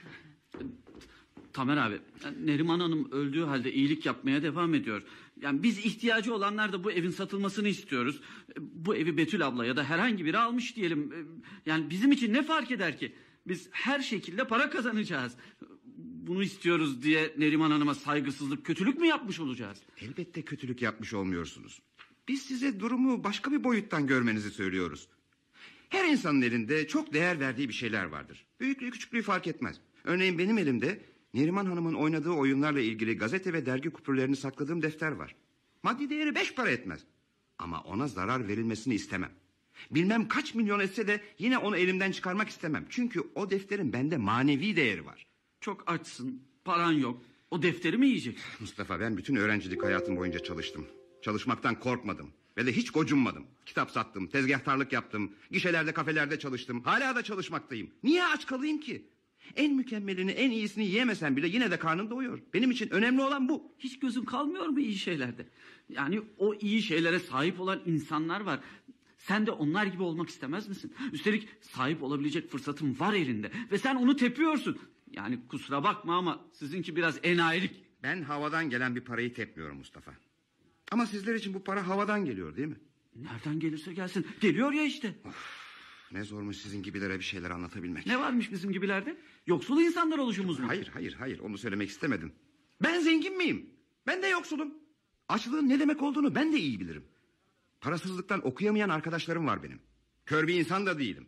Tamer abi, Neriman Hanım öldüğü halde iyilik yapmaya devam ediyor. Yani biz ihtiyacı olanlar da bu evin satılmasını istiyoruz. Bu evi Betül abla ya da herhangi biri almış diyelim. Yani bizim için ne fark eder ki? Biz her şekilde para kazanacağız. Bunu istiyoruz diye Neriman Hanım'a saygısızlık, kötülük mü yapmış olacağız? Elbette kötülük yapmış olmuyorsunuz. Biz size durumu başka bir boyuttan görmenizi söylüyoruz. Her insanın elinde çok değer verdiği bir şeyler vardır. Büyüklüğü küçüklüğü fark etmez. Örneğin benim elimde Neriman Hanım'ın oynadığı oyunlarla ilgili gazete ve dergi kupürlerini sakladığım defter var. Maddi değeri beş para etmez. Ama ona zarar verilmesini istemem. Bilmem kaç milyon etse de yine onu elimden çıkarmak istemem. Çünkü o defterin bende manevi değeri var. Çok açsın, paran yok. O defteri mi yiyeceksin? Mustafa, ben bütün öğrencilik hayatım boyunca çalıştım. Çalışmaktan korkmadım ve de hiç gocunmadım. Kitap sattım, tezgahtarlık yaptım, gişelerde, kafelerde çalıştım. Hala da çalışmaktayım. Niye aç kalayım ki? En mükemmelini, en iyisini yiyemesen bile yine de karnın doyuyor. Benim için önemli olan bu. Hiç gözün kalmıyor mu iyi şeylerde? Yani o iyi şeylere sahip olan insanlar var. Sen de onlar gibi olmak istemez misin? Üstelik sahip olabilecek fırsatın var elinde ve sen onu tepiyorsun. Yani kusura bakma ama sizinki biraz enayilik. Ben havadan gelen bir parayı tepmiyorum Mustafa. Ama sizler için bu para havadan geliyor değil mi? Nereden gelirse gelsin. Geliyor ya işte. Of, ne zormuş sizin gibilere bir şeyler anlatabilmek. Ne varmış bizim gibilerde? Yoksul insanlar oluşumuz mu? Hayır hayır hayır, onu söylemek istemedim. Ben zengin miyim? Ben de yoksulum. Açlığın ne demek olduğunu ben de iyi bilirim. Parasızlıktan okuyamayan arkadaşlarım var benim. Kör bir insan da değilim.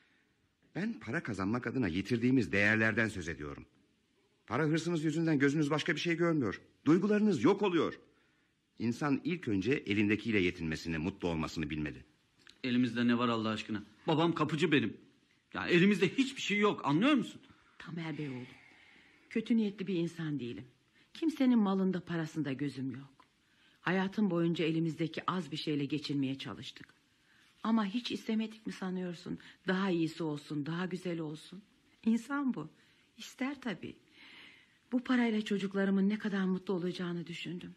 Ben para kazanmak adına yitirdiğimiz değerlerden söz ediyorum. Para hırsınız yüzünden gözünüz başka bir şey görmüyor. Duygularınız yok oluyor. İnsan ilk önce elindekiyle yetinmesini, mutlu olmasını bilmeli. Elimizde ne var Allah aşkına? Babam kapıcı benim. Yani elimizde hiçbir şey yok, anlıyor musun? Tamer Bey oğlum, kötü niyetli bir insan değilim. Kimsenin malında parasında gözüm yok. Hayatım boyunca elimizdeki az bir şeyle geçinmeye çalıştık. Ama hiç istemedik mi sanıyorsun? Daha iyisi olsun, daha güzel olsun. İnsan bu. İster tabii. Bu parayla çocuklarımın ne kadar mutlu olacağını düşündüm.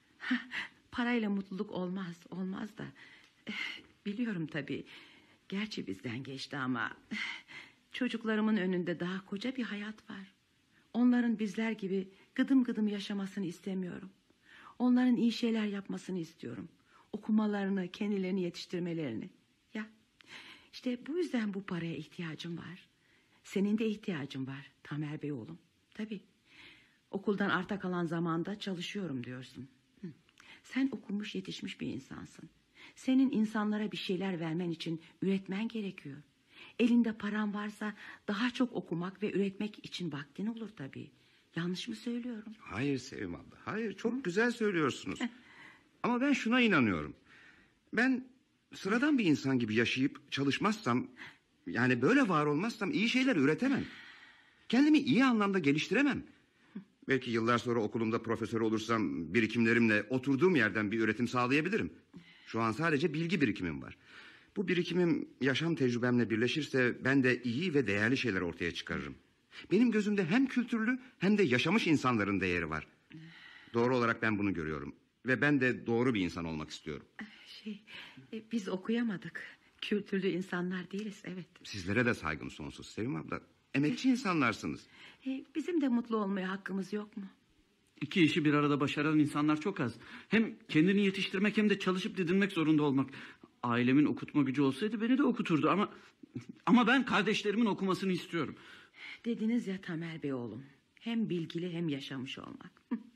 Parayla mutluluk olmaz, olmaz da. Biliyorum tabii. Gerçi bizden geçti ama çocuklarımın önünde daha koca bir hayat var. Onların bizler gibi gıdım gıdım yaşamasını istemiyorum. Onların iyi şeyler yapmasını istiyorum. Okumalarını, kendilerini yetiştirmelerini. Ya işte bu yüzden bu paraya ihtiyacım var. Senin de ihtiyacın var Tamer Bey oğlum. Tabii. Okuldan arta kalan zamanda çalışıyorum diyorsun. Hı. Sen okumuş yetişmiş bir insansın. Senin insanlara bir şeyler vermen için üretmen gerekiyor. Elinde paran varsa daha çok okumak ve üretmek için vaktin olur tabii. Yanlış mı söylüyorum? Hayır Sevim abla, hayır, çok Hı? güzel söylüyorsunuz. Ama ben şuna inanıyorum. Ben sıradan bir insan gibi yaşayıp çalışmazsam, yani böyle var olmazsam iyi şeyler üretemem. Kendimi iyi anlamda geliştiremem. Belki yıllar sonra okulumda profesör olursam birikimlerimle oturduğum yerden bir üretim sağlayabilirim. Şu an sadece bilgi birikimim var. Bu birikimim yaşam tecrübemle birleşirse ben de iyi ve değerli şeyler ortaya çıkarırım. Benim gözümde hem kültürlü hem de yaşamış insanların değeri var. Doğru olarak ben bunu görüyorum. Ve ben de doğru bir insan olmak istiyorum. Şey, biz okuyamadık. Kültürlü insanlar değiliz, evet. Sizlere de saygım sonsuz Sevim abla. Emekçi insanlarsınız. Bizim de mutlu olmaya hakkımız yok mu? İki işi bir arada başaran insanlar çok az. Hem kendini yetiştirmek hem de çalışıp didinmek zorunda olmak. Ailemin okutma gücü olsaydı beni de okuturdu ama... Ama ben kardeşlerimin okumasını istiyorum. Dediniz ya Tamer Bey oğlum. Hem bilgili hem yaşamış olmak.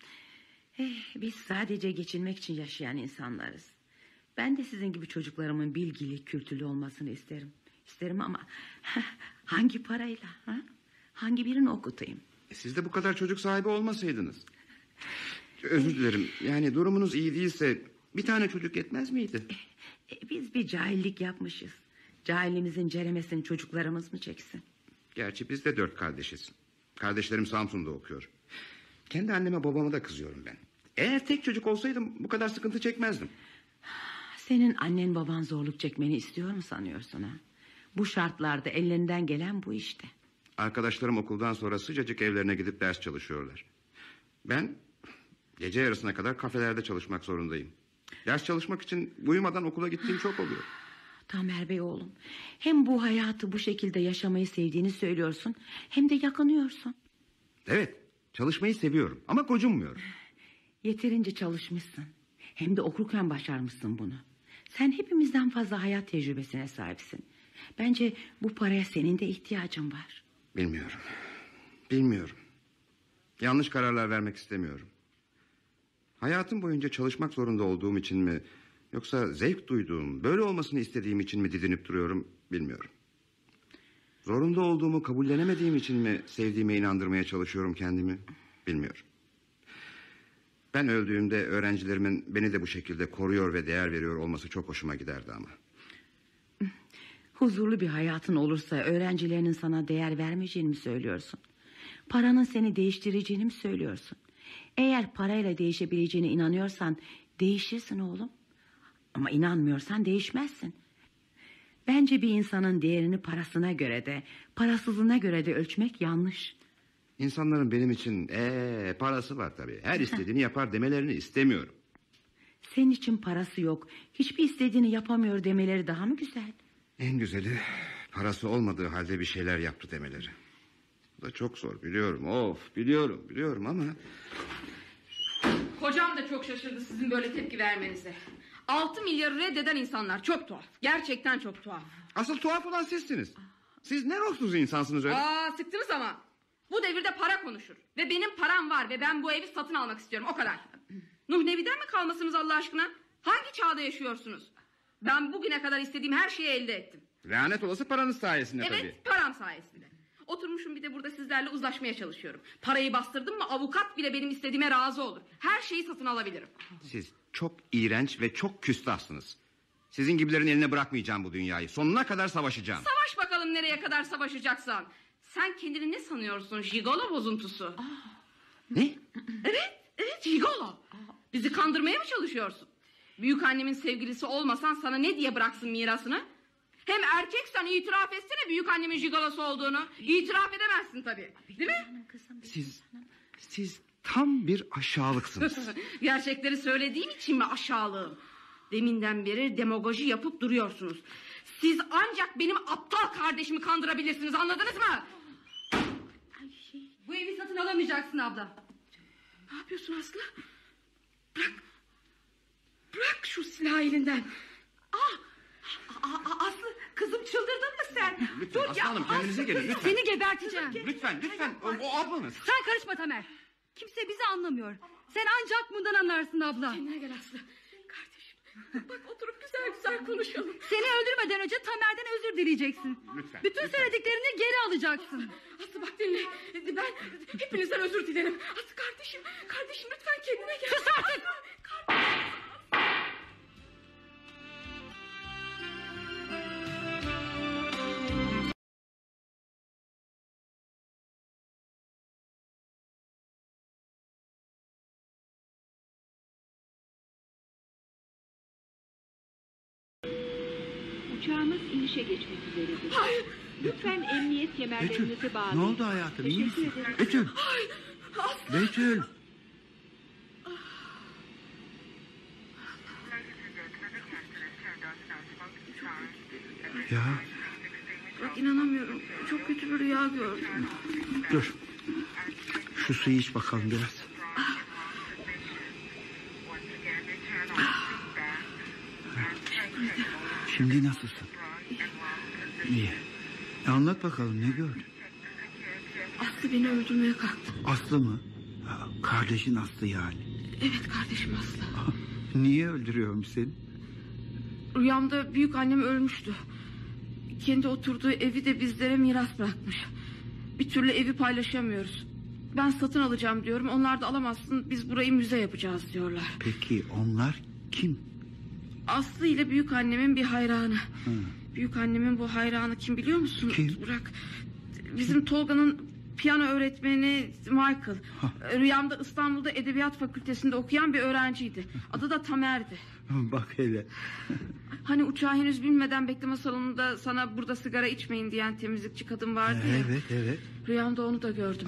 Biz sadece geçinmek için yaşayan insanlarız. Ben de sizin gibi çocuklarımın bilgili, kültürlü olmasını isterim. İsterim ama hangi parayla? Ha? Hangi birini okutayım? E siz de bu kadar çocuk sahibi olmasaydınız. Özür dilerim. Yani durumunuz iyi değilse bir tane çocuk yetmez miydi? E, biz bir cahillik yapmışız. Cahilliğimizin ceremesini çocuklarımız mı çeksin? Gerçi biz de dört kardeşiz. Kardeşlerim Samsun'da okuyor. Kendi anneme babama da kızıyorum ben. Eğer tek çocuk olsaydım bu kadar sıkıntı çekmezdim. Senin annen baban zorluk çekmeni istiyor mu sanıyorsun ha? Bu şartlarda ellerinden gelen bu işte. Arkadaşlarım okuldan sonra sıcacık evlerine gidip ders çalışıyorlar. Ben gece yarısına kadar kafelerde çalışmak zorundayım. Ders çalışmak için uyumadan okula gittiğim çok oluyor. Tamer Bey oğlum, hem bu hayatı bu şekilde yaşamayı sevdiğini söylüyorsun, hem de yakınıyorsun. Evet, çalışmayı seviyorum ama gocunmuyorum. Yeterince çalışmışsın. Hem de okurken başarmışsın bunu. Sen hepimizden fazla hayat tecrübesine sahipsin. Bence bu paraya senin de ihtiyacın var. Bilmiyorum. Bilmiyorum. Yanlış kararlar vermek istemiyorum. Hayatım boyunca çalışmak zorunda olduğum için mi, yoksa zevk duyduğum, böyle olmasını istediğim için mi didinip duruyorum bilmiyorum. Zorunda olduğumu kabullenemediğim için mi sevdiğime inandırmaya çalışıyorum kendimi bilmiyorum. Ben öldüğümde öğrencilerimin beni de bu şekilde koruyor ve değer veriyor olması çok hoşuma giderdi ama. Huzurlu bir hayatın olursa öğrencilerinin sana değer vermeyeceğini mi söylüyorsun? Paranın seni değiştireceğini mi söylüyorsun? Eğer parayla değişebileceğine inanıyorsan değişirsin oğlum. Ama inanmıyorsan değişmezsin. Bence bir insanın değerini parasına göre de, parasızlığına göre de ölçmek yanlış. İnsanların benim için ee, parası var tabii. Her istediğini yapar demelerini istemiyorum. Senin için parası yok, hiçbir istediğini yapamıyor demeleri daha mı güzel? En güzeli parası olmadığı halde bir şeyler yaptı demeleri. Bu da çok zor biliyorum. Of biliyorum biliyorum ama... Kocam da çok şaşırdı sizin böyle tepki vermenize. Altı milyarı reddeden insanlar çok tuhaf. Gerçekten çok tuhaf. Asıl tuhaf olan sizsiniz. Siz ne ruhsuz insansınız öyle. Aa, sıktınız ama. Bu devirde para konuşur. Ve benim param var ve ben bu evi satın almak istiyorum, o kadar. Nuh Nevi'den mi kalmasınız Allah aşkına? Hangi çağda yaşıyorsunuz? Ben bugüne kadar istediğim her şeyi elde ettim. Lanet olası paranız sayesinde Evet, tabii. param sayesinde. Oturmuşum bir de burada sizlerle uzlaşmaya çalışıyorum. Parayı bastırdım mı avukat bile benim istediğime razı olur. Her şeyi satın alabilirim. Siz çok iğrenç ve çok küstahsınız. Sizin gibilerin eline bırakmayacağım bu dünyayı. Sonuna kadar savaşacağım. Savaş bakalım nereye kadar savaşacaksan. Sen kendini ne sanıyorsun jigolo bozuntusu? Ne? Evet, evet jigolo. Bizi kandırmaya mı çalışıyorsun? Büyük annemin sevgilisi olmasan sana ne diye bıraksın mirasını? Hem erkeksen itiraf etsene büyük annemin jigolosu olduğunu. İtiraf edemezsin tabii. Değil mi? Siz, siz tam bir aşağılıksınız. Gerçekleri söylediğim için mi aşağılığım? Deminden beri demagoji yapıp duruyorsunuz. Siz ancak benim aptal kardeşimi kandırabilirsiniz, anladınız mı? Bu evi satın alamayacaksın abla. Ne yapıyorsun Aslı? Bırak. Bırak şu silahı elinden. Aa, aa, aa, Aslı kızım çıldırdın mı sen? Lütfen Aslı Hanım, kendinize gelin lütfen. Seni geberteceğim. Lütfen lütfen o, o ablanız. Sen karışma Tamer. Kimse bizi anlamıyor. Sen ancak bundan anlarsın abla. Kendine gel Aslı. Kardeşim bak oturup güzel güzel konuşalım. Seni öldürmeden önce Tamer'den özür dileyeceksin. Lütfen, Bütün lütfen. söylediklerini geri alacaksın. Aslı bak dinle. Ben hepinizden özür dilerim. Aslı kardeşim, kardeşim lütfen kendine gel. Sus artık. Kardeşim. Uçağımız inişe geçmek üzeredir. Hayır. Lütfen emniyet kemerlerinizi bağlayın. Ne oldu hayatım, iyi Teşekkür misin? ederim. Betül, Hayır. Aslı. Betül. Ya Bak inanamıyorum. Çok kötü bir rüya gördüm. dur. Şu suyu iç bakalım biraz. Şimdi nasılsın? İyi. E anlat bakalım, ne gördün? Aslı beni öldürmeye kalktı. Aslı mı? Ha, kardeşin Aslı yani. Evet kardeşim Aslı. Niye öldürüyormuş seni? Rüyamda büyük annem ölmüştü. Kendi oturduğu evi de bizlere miras bırakmış. Bir türlü evi paylaşamıyoruz. Ben satın alacağım diyorum. Onlar da alamazsın. Biz burayı müze yapacağız diyorlar. Peki onlar kim? Aslı ile büyük annemin bir hayranı. Hı. Büyük annemin bu hayranı kim biliyor musun? Kim? Bırak. Bizim Tolga'nın Piyano öğretmeni Michael. Rüyamda İstanbul'da Edebiyat Fakültesinde okuyan bir öğrenciydi. Adı da Tamer'di. Bak hele. Hani uçağı henüz binmeden bekleme salonunda sana burada sigara içmeyin diyen temizlikçi kadın vardı ya. Evet evet. Rüyamda onu da gördüm.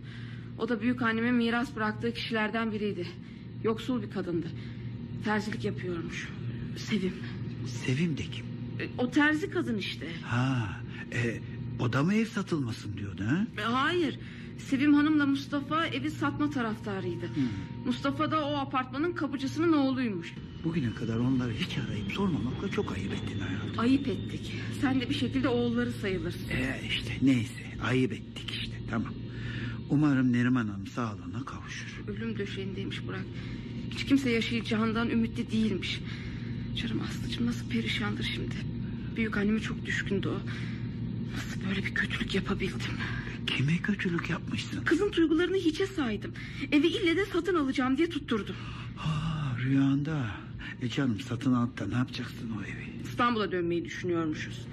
O da büyük annemin miras bıraktığı kişilerden biriydi. Yoksul bir kadındı. Terzilik yapıyormuş. Sevim. Sevim de kim? E, O terzi kadın işte. Ha, e, o da mı ev satılmasın diyordu ha? E, Hayır. Sevim Hanım'la Mustafa evi satma taraftarıydı. Mustafa da o apartmanın kapıcısının oğluymuş. Bugüne kadar onları hiç arayıp sormamakla çok ayıp ettin hayatım. Ayıp ettik. Sen de bir şekilde oğulları sayılırsın. E işte neyse ayıp ettik işte tamam. Umarım Neriman Hanım sağlığına kavuşur. Ölüm döşeğindeymiş Burak. Hiç kimse yaşayacağından ümitli değilmiş. Canım Aslı'cığım nasıl perişandır şimdi. Büyük anneme çok düşkündü o. Nasıl böyle bir kötülük yapabildim? Kime kötülük yapmışsın? Kızın duygularını hiçe saydım. Evi ille de satın alacağım diye tutturdum. Ha, rüyanda. E canım satın alıp da ne yapacaksın o evi? İstanbul'a dönmeyi düşünüyormuşuz.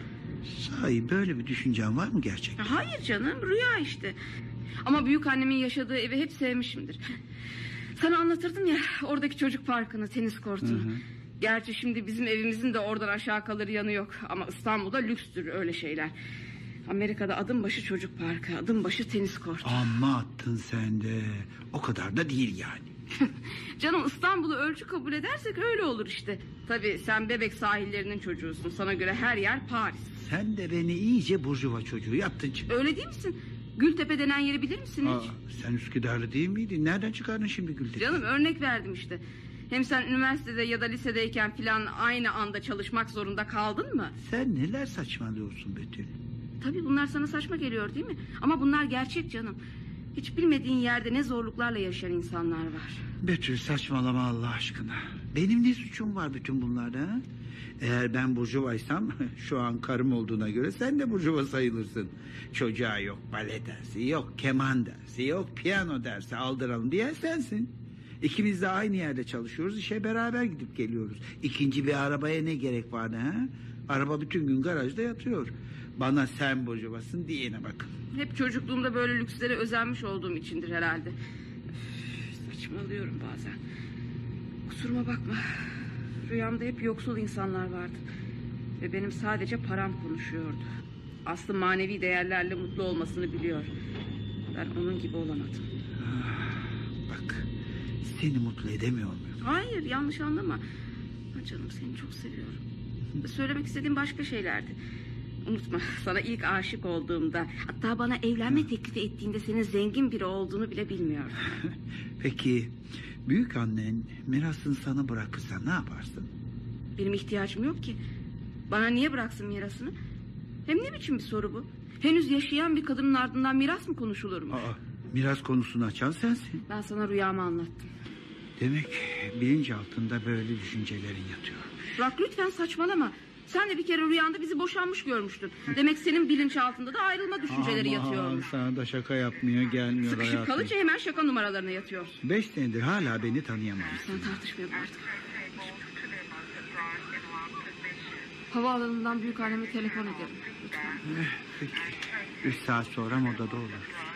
Sahi böyle bir düşüncen var mı gerçekten? Hayır canım, rüya işte. Ama büyük annemin yaşadığı evi hep sevmişimdir. Sana anlatırdım ya oradaki çocuk parkını, tenis kortunu. Hı hı. Gerçi şimdi bizim evimizin de oradan aşağı kalır yanı yok. Ama İstanbul'da lükstür öyle şeyler. Amerika'da adım başı çocuk parkı, adım başı tenis kortu. Amma attın sen de. O kadar da değil yani. Canım İstanbul'u ölçü kabul edersek öyle olur işte. Tabii sen Bebek sahillerinin çocuğusun. Sana göre her yer Paris. Sen de beni iyice burjuva çocuğu yaptın. Öyle değil misin? Gültepe denen yeri bilir misin hiç? Aa, sen Üsküdarlı değil miydin? Nereden çıkardın şimdi Gültepe? Canım örnek verdim işte. Hem sen üniversitede ya da lisedeyken filan aynı anda çalışmak zorunda kaldın mı? Sen neler saçmalıyorsun Betül? Tabii bunlar sana saçma geliyor değil mi? Ama bunlar gerçek canım. Hiç bilmediğin yerde ne zorluklarla yaşayan insanlar var. Betül saçmalama Allah aşkına. Benim ne suçum var bütün bunlarda? Ha? Eğer ben burjuvaysam şu an karım olduğuna göre sen de burjuva sayılırsın. Çocuğa yok bale dersi, yok keman dersi, yok piyano dersi aldıralım diyen sensin. İkimiz de aynı yerde çalışıyoruz, işe beraber gidip geliyoruz. İkinci bir arabaya ne gerek vardı ha? Araba bütün gün garajda yatıyor. Bana sen burjuvasın diyene bakın. Hep çocukluğumda böyle lükslere özenmiş olduğum içindir herhalde. Üf, saçmalıyorum bazen. Kusuruma bakma. Rüyamda hep yoksul insanlar vardı. Ve benim sadece param konuşuyordu. Aslı manevi değerlerle mutlu olmasını biliyor. Ben onun gibi olamadım. Bak seni mutlu edemiyor muyum? Hayır yanlış anlama. Ha canım seni çok seviyorum. Söylemek istediğim başka şeylerdi. Unutma sana ilk aşık olduğumda, hatta bana evlenme teklifi ettiğinde senin zengin biri olduğunu bile bilmiyordum. Peki büyük annen mirasını sana bırakırsa ne yaparsın? Benim ihtiyacım yok ki. Bana niye bıraksın mirasını? Hem ne biçim bir soru bu? Henüz yaşayan bir kadının ardından miras mı konuşulur mu? Aa, miras konusunu açan sensin. Ben sana rüyamı anlattım. Demek bilinç altında böyle düşüncelerin yatıyormuş. Bırak lütfen saçmalama. Sen de bir kere rüyanda bizi boşanmış görmüştün. Demek senin bilinçaltında da ayrılma düşünceleri yatıyormuş. Sana da şaka yapmaya gelmiyor Sıkışıp hayatım. kalınca hemen şaka numaralarına yatıyorsun. Beş senedir hala beni tanıyamamışsın. Sen tartışmayalım artık. Havaalanından büyük anneme telefon ederim. Lütfen. Eh, peki. Üç saat sonra modada olur.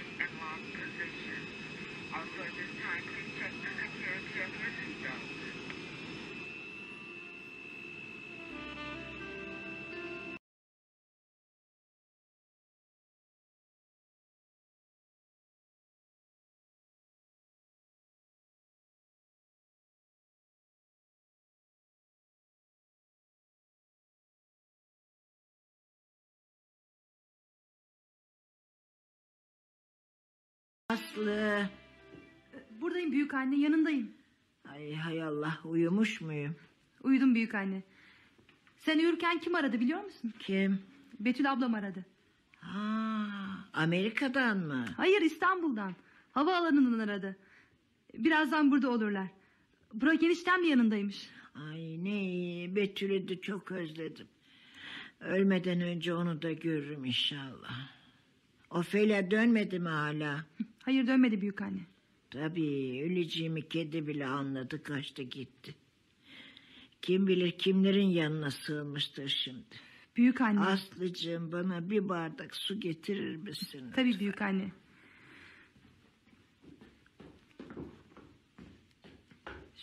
Aslı. Buradayım büyük anne, yanındayım. Ay hay Allah, uyumuş muyum? Uyudum büyük anne. Sen uyurken kim aradı biliyor musun? Kim? Betül ablam aradı. Ha, Amerika'dan mı? Hayır, İstanbul'dan. Havaalanından aradı. Birazdan burada olurlar. Burak eniştem de yanındaymış. Ay ne iyi, Betül'ü de çok özledim. Ölmeden önce onu da görürüm inşallah. Ofelia dönmedi mi hala? Hayır, dönmedi büyük anne. Tabii öleceğimi kedi bile anladı, kaçtı gitti. Kim bilir kimlerin yanına sığınmıştır şimdi. Büyük anne. Aslıcığım bana bir bardak su getirir misin? Tabii büyük anne.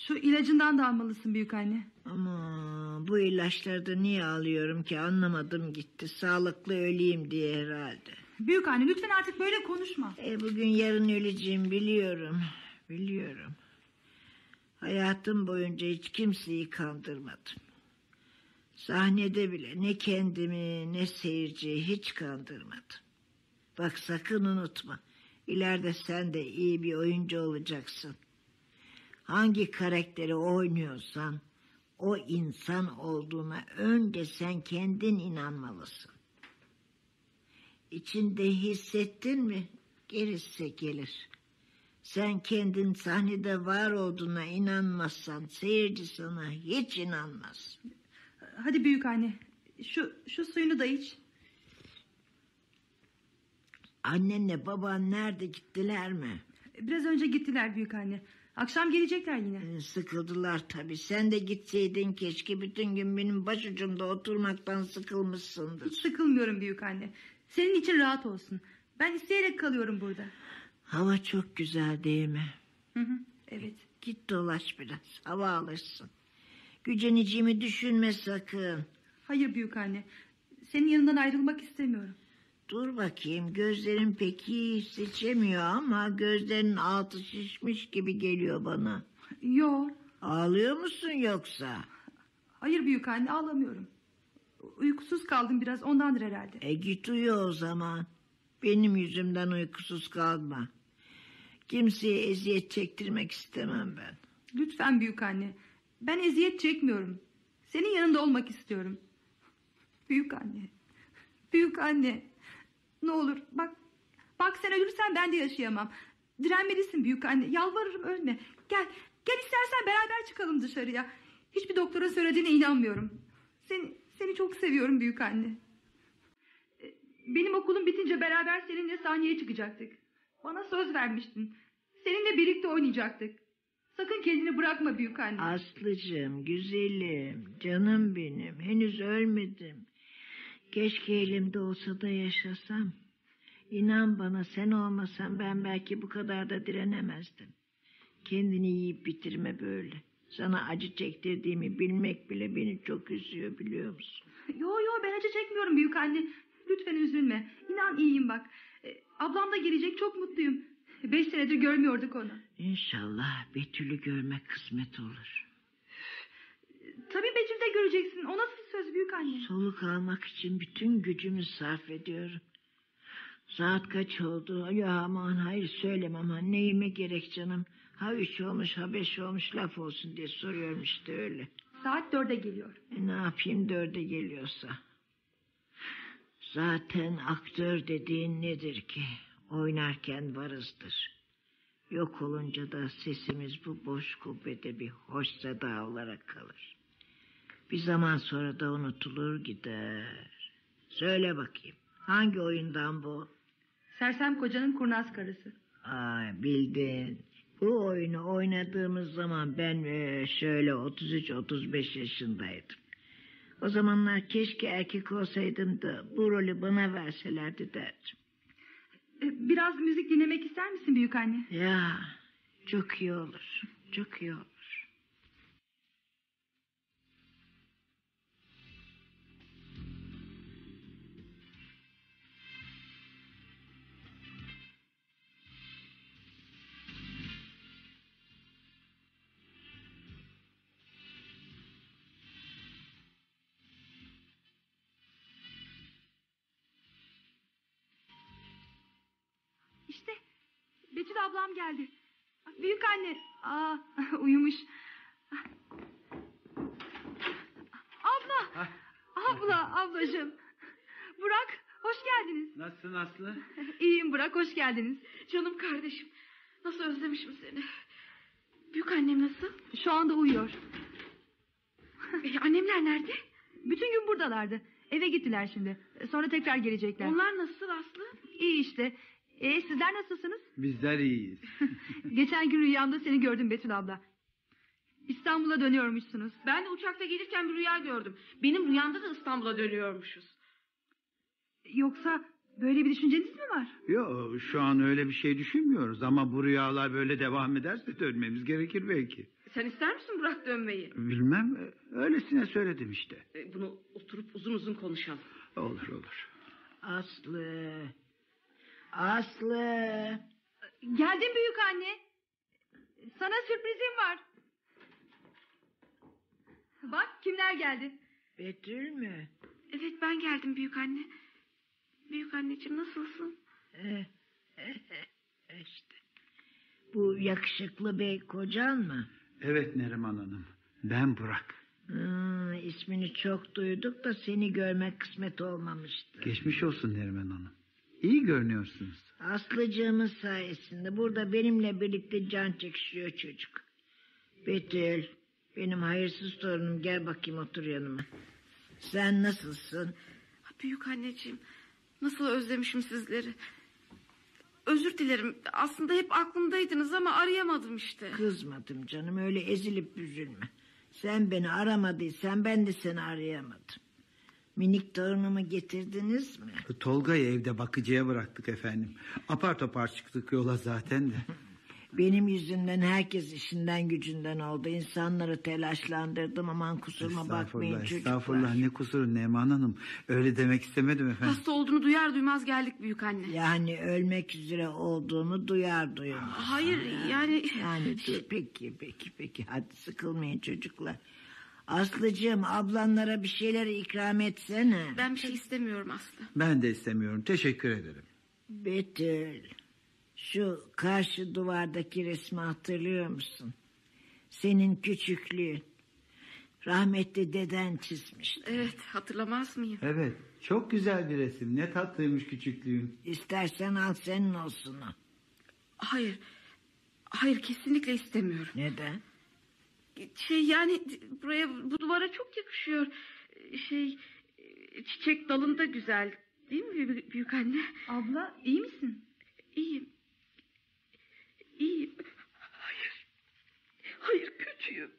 Şu ilacından da almalısın büyük anne. Ama bu ilaçları da niye alıyorum ki anlamadım gitti. Sağlıklı öleyim diye herhalde. Büyük anne lütfen artık böyle konuşma. E bugün yarın öleceğim biliyorum. Biliyorum. Hayatım boyunca hiç kimseyi kandırmadım. Sahnede bile ne kendimi ne seyirciyi hiç kandırmadım. Bak sakın unutma. İleride sen de iyi bir oyuncu olacaksın. Hangi karakteri oynuyorsan o insan olduğuna önce sen kendin inanmalısın. İçinde hissettin mi gerisi gelir. Sen kendin sahnede var olduğuna inanmazsan seyirci sana hiç inanmaz. Hadi büyük anne şu, şu suyunu da iç. Annenle baban nerede gittiler mi? Biraz önce gittiler büyük anne. Akşam gelecekler yine. Ee, Sıkıldılar tabii. Sen de gitseydin keşke, bütün gün benim başucumda oturmaktan sıkılmışsındır. Hiç sıkılmıyorum büyük anne. Senin için rahat olsun. Ben isteyerek kalıyorum burada. Hava çok güzel değil mi? Hı hı, evet. Git dolaş biraz, hava alırsın. Güceniciğimi düşünme sakın. Hayır büyük anne. Senin yanından ayrılmak istemiyorum. Dur bakayım, gözlerin pek iyi seçemiyor ama gözlerinin altı şişmiş gibi geliyor bana. Yo. Ağlıyor musun yoksa? Hayır büyük anne, ağlamıyorum. Uykusuz kaldım biraz, ondandır herhalde. E git uyu o zaman. Benim yüzümden uykusuz kalma. Kimseye eziyet çektirmek istemem ben. Lütfen büyük anne. Ben eziyet çekmiyorum. Senin yanında olmak istiyorum. Büyük anne. Büyük anne. Ne olur bak. Bak sen ölürsen ben de yaşayamam. Direnmelisin büyük anne. Yalvarırım ölme. Gel. Gel istersen beraber çıkalım dışarıya. Hiçbir doktora söylediğine inanmıyorum. Seni, seni çok seviyorum büyük anne. Benim okulum bitince beraber seninle sahneye çıkacaktık. Bana söz vermiştin. Seninle birlikte oynayacaktık. Sakın kendini bırakma büyük anne. Aslıcığım, güzelim, canım benim. Henüz ölmedim. Keşke elimde olsa da yaşasam. İnan bana, sen olmasan ben belki bu kadar da direnemezdim. Kendini yiyip bitirme böyle. Sana acı çektirdiğimi bilmek bile beni çok üzüyor, biliyor musun? Yo yo, ben acı çekmiyorum büyük anne. Lütfen üzülme. İnan iyiyim bak. Ee, ablam da gelecek, çok mutluyum. Beş senedir görmüyorduk onu. İnşallah Betül'ü görmek kısmet olur. Tabii Betül de göreceksin. O nasıl söz büyük anne? Soluk almak için bütün gücümü sarf ediyorum. Saat kaç oldu? Ya aman hayır söylemem ama neyime gerek canım. Ha üç olmuş ha beş olmuş, laf olsun diye soruyorum işte öyle. Saat dörde geliyor. E ne yapayım dörde geliyorsa. Zaten aktör dediğin nedir ki? Oynarken varızdır. Yok olunca da sesimiz bu boş kubbede bir hoş seda olarak kalır. Bir zaman sonra da unutulur gider. Söyle bakayım, hangi oyundan bu? Sersem Kocanın Kurnaz Karısı. Ay bildin. Bu oyunu oynadığımız zaman ben e, şöyle otuz üç otuz beş yaşındaydım. O zamanlar keşke erkek olsaydım da bu rolü bana verselerdi derdim. Biraz müzik dinlemek ister misin büyük anne? Ya çok iyi olur, çok iyi olur. İşte Betül ablam geldi. Büyük anne. Aa, uyumuş. Abla. Abla, ablacığım. Burak, hoş geldiniz. Nasılsın Aslı? İyiyim Burak, hoş geldiniz. Canım kardeşim. Nasıl özlemişim seni. Büyük annem nasıl? Şu anda uyuyor. E, annemler nerede? Bütün gün buradalardı. Eve gittiler şimdi. Sonra tekrar gelecekler. Onlar nasıl Aslı? İyi işte. E, sizler nasılsınız? Bizler iyiyiz. Geçen gün rüyamda seni gördüm Betül abla. İstanbul'a dönüyormuşsunuz. Ben de uçakta gelirken bir rüya gördüm. Benim rüyamda da İstanbul'a dönüyormuşuz. Yoksa Böyle bir düşünceniz mi var? Yok, şu an öyle bir şey düşünmüyoruz ama bu rüyalar böyle devam ederse dönmemiz gerekir belki. Sen ister misin Burak dönmeyi? Bilmem, öylesine söyledim işte. E, Bunu oturup uzun uzun konuşalım. Olur olur. Aslı. Aslı. Geldim büyük anne. Sana sürprizim var. Bak kimler geldi. Betül mü? Evet, ben geldim büyük anne. Büyük anneciğim, nasılsın? Eh, eh, eh, işte. Bu yakışıklı bey kocan mı? Evet Neriman Hanım, ben Burak. Hmm, ismini çok duyduk da seni görmek kısmet olmamıştı. Geçmiş olsun Neriman Hanım. İyi görünüyorsunuz. Aslıcığımın sayesinde burada benimle birlikte can çekişiyor çocuk. Betül, benim hayırsız torunum, gel bakayım otur yanıma. Sen nasılsın? Büyük anneciğim, nasıl özlemişim sizleri. Özür dilerim, aslında hep aklımdaydınız ama arayamadım işte. Kızmadım canım, öyle ezilip üzülme. Sen beni aramadıysan ben de seni arayamadım. Minik torunumu getirdiniz mi? Tolga'yı evde bakıcıya bıraktık efendim. Apar topar çıktık yola zaten de. Benim yüzümden herkes işinden gücünden oldu. İnsanları telaşlandırdım, aman kusuruma bakmayın çocuklar. Estağfurullah, ne kusuru Neriman Hanım. Öyle demek istemedim efendim. Hasta olduğunu duyar duymaz geldik büyük anne. Yani ölmek üzere olduğunu duyar duymaz. Hayır yani... Yani dur, peki peki peki hadi sıkılmayın çocuklar. Aslıcığım, ablanlara bir şeyler ikram etsene. Ben bir şey istemiyorum Aslı. Ben de istemiyorum, teşekkür ederim. Betül, şu karşı duvardaki resmi hatırlıyor musun? Senin küçüklüğün. Rahmetli deden çizmişti. Evet, hatırlamaz mıyım? Evet, çok güzel bir resim. Ne tatlıymış küçüklüğün. İstersen al, senin olsun o. Hayır, hayır kesinlikle istemiyorum. Neden? Şey yani buraya, bu duvara çok yakışıyor. Şey, çiçek dalında güzel değil mi büyük anne? Abla iyi misin? İyiyim. İyiyim. Hayır. Hayır, kötüyüm.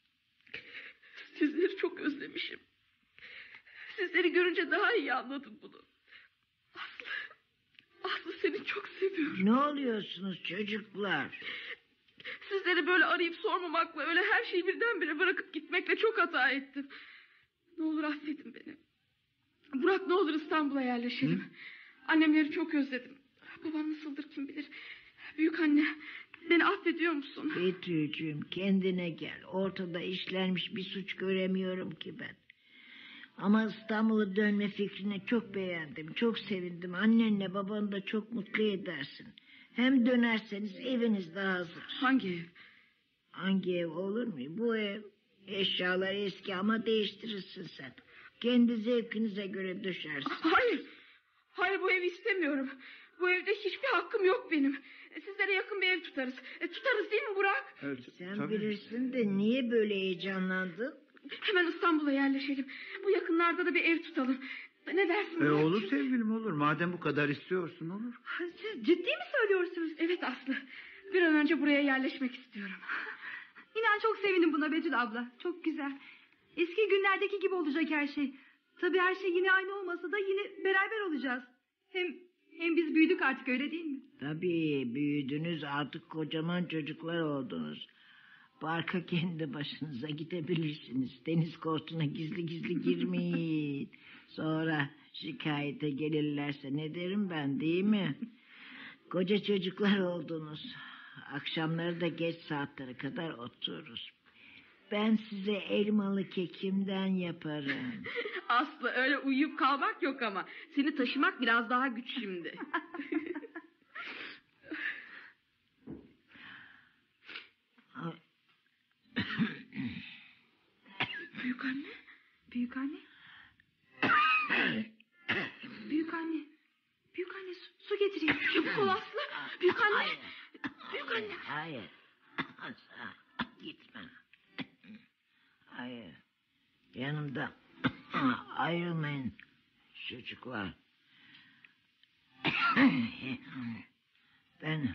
Sizleri çok özlemişim. Sizleri görünce daha iyi anladım bunu. Aslı. Aslı, seni çok seviyorum. Ne oluyorsunuz çocuklar? Sizleri böyle arayıp sormamakla, öyle her şeyi birdenbire bırakıp gitmekle çok hata ettim. Ne olur affedin beni. Burak, ne olur İstanbul'a yerleşelim. Hı? Annemleri çok özledim. Babam nasıldır kim bilir. Büyük anne, beni affediyor musun? Betül'cüğüm, kendine gel. Ortada işlenmiş bir suç göremiyorum ki ben. Ama İstanbul'a dönme fikrini çok beğendim. Çok sevindim. Annenle babanı da çok mutlu edersin. Hem dönerseniz eviniz de hazır. Hangi ev? Hangi ev olur mu? Bu ev. Eşyalar eski ama değiştirirsin sen. Kendi zevkinize göre döşersin. Hayır. Hayır, bu evi istemiyorum. Bu evde hiçbir hakkım yok benim. Sizlere yakın bir ev tutarız. E, tutarız değil mi Burak? Evet, sen tabii. bilirsin de niye böyle heyecanlandın? Hemen İstanbul'a yerleşelim. Bu yakınlarda da bir ev tutalım. Ne dersin? E, olur sevgilim, olur. Madem bu kadar istiyorsun, olur. Siz ciddi mi söylüyorsunuz? Evet Aslı. Bir an önce buraya yerleşmek istiyorum. İnan çok sevindim buna Betül abla. Çok güzel. Eski günlerdeki gibi olacak her şey. Tabii her şey yine aynı olmasa da yine beraber olacağız. Hem hem biz büyüdük artık, öyle değil mi? Tabii büyüdünüz, artık kocaman çocuklar oldunuz. Parka kendi başınıza gidebilirsiniz. Deniz kortuna gizli gizli girmeyin. Sonra şikayete gelirlerse ne derim ben, değil mi? Koca çocuklar oldunuz. Akşamları da geç saatlere kadar otururuz. Ben size elmalı kekimden yaparım. Aslı, öyle uyuyup kalmak yok ama. Seni taşımak biraz daha güç şimdi. Büyük anne. Büyük anne. Büyük anne. Büyük anne, su, su getireyim. Çabuk ol Aslı. Büyük anne. Hayır. Büyük anne. Hayır. Hayır. Gitme. Hayır. Yanımda ayrılmayın çocuklar. Ben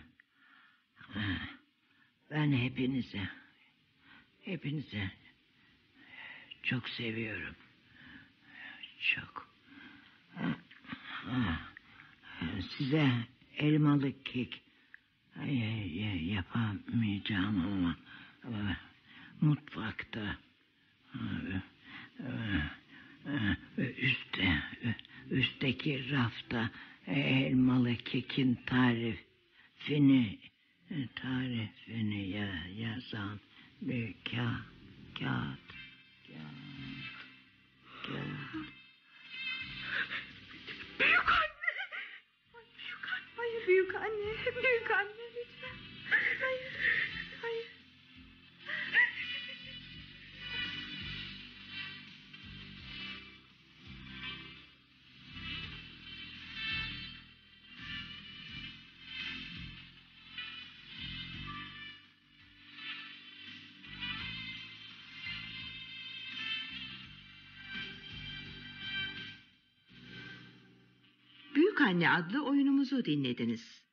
ben hepinize hepinize çok seviyorum. Çok. Size elmalı kek yapamayacağım ama mutfakta üstte üstteki rafta elmalı kekin tarifini tarifini ya, yazan bir ka, kağıt kağıt kağıt. Büyük anne. Ay, büyük anne. Hayır büyük anne. Büyük anne lütfen. Hayır. Hayır. Büyük Anne adlı oyunumuzu dinlediniz.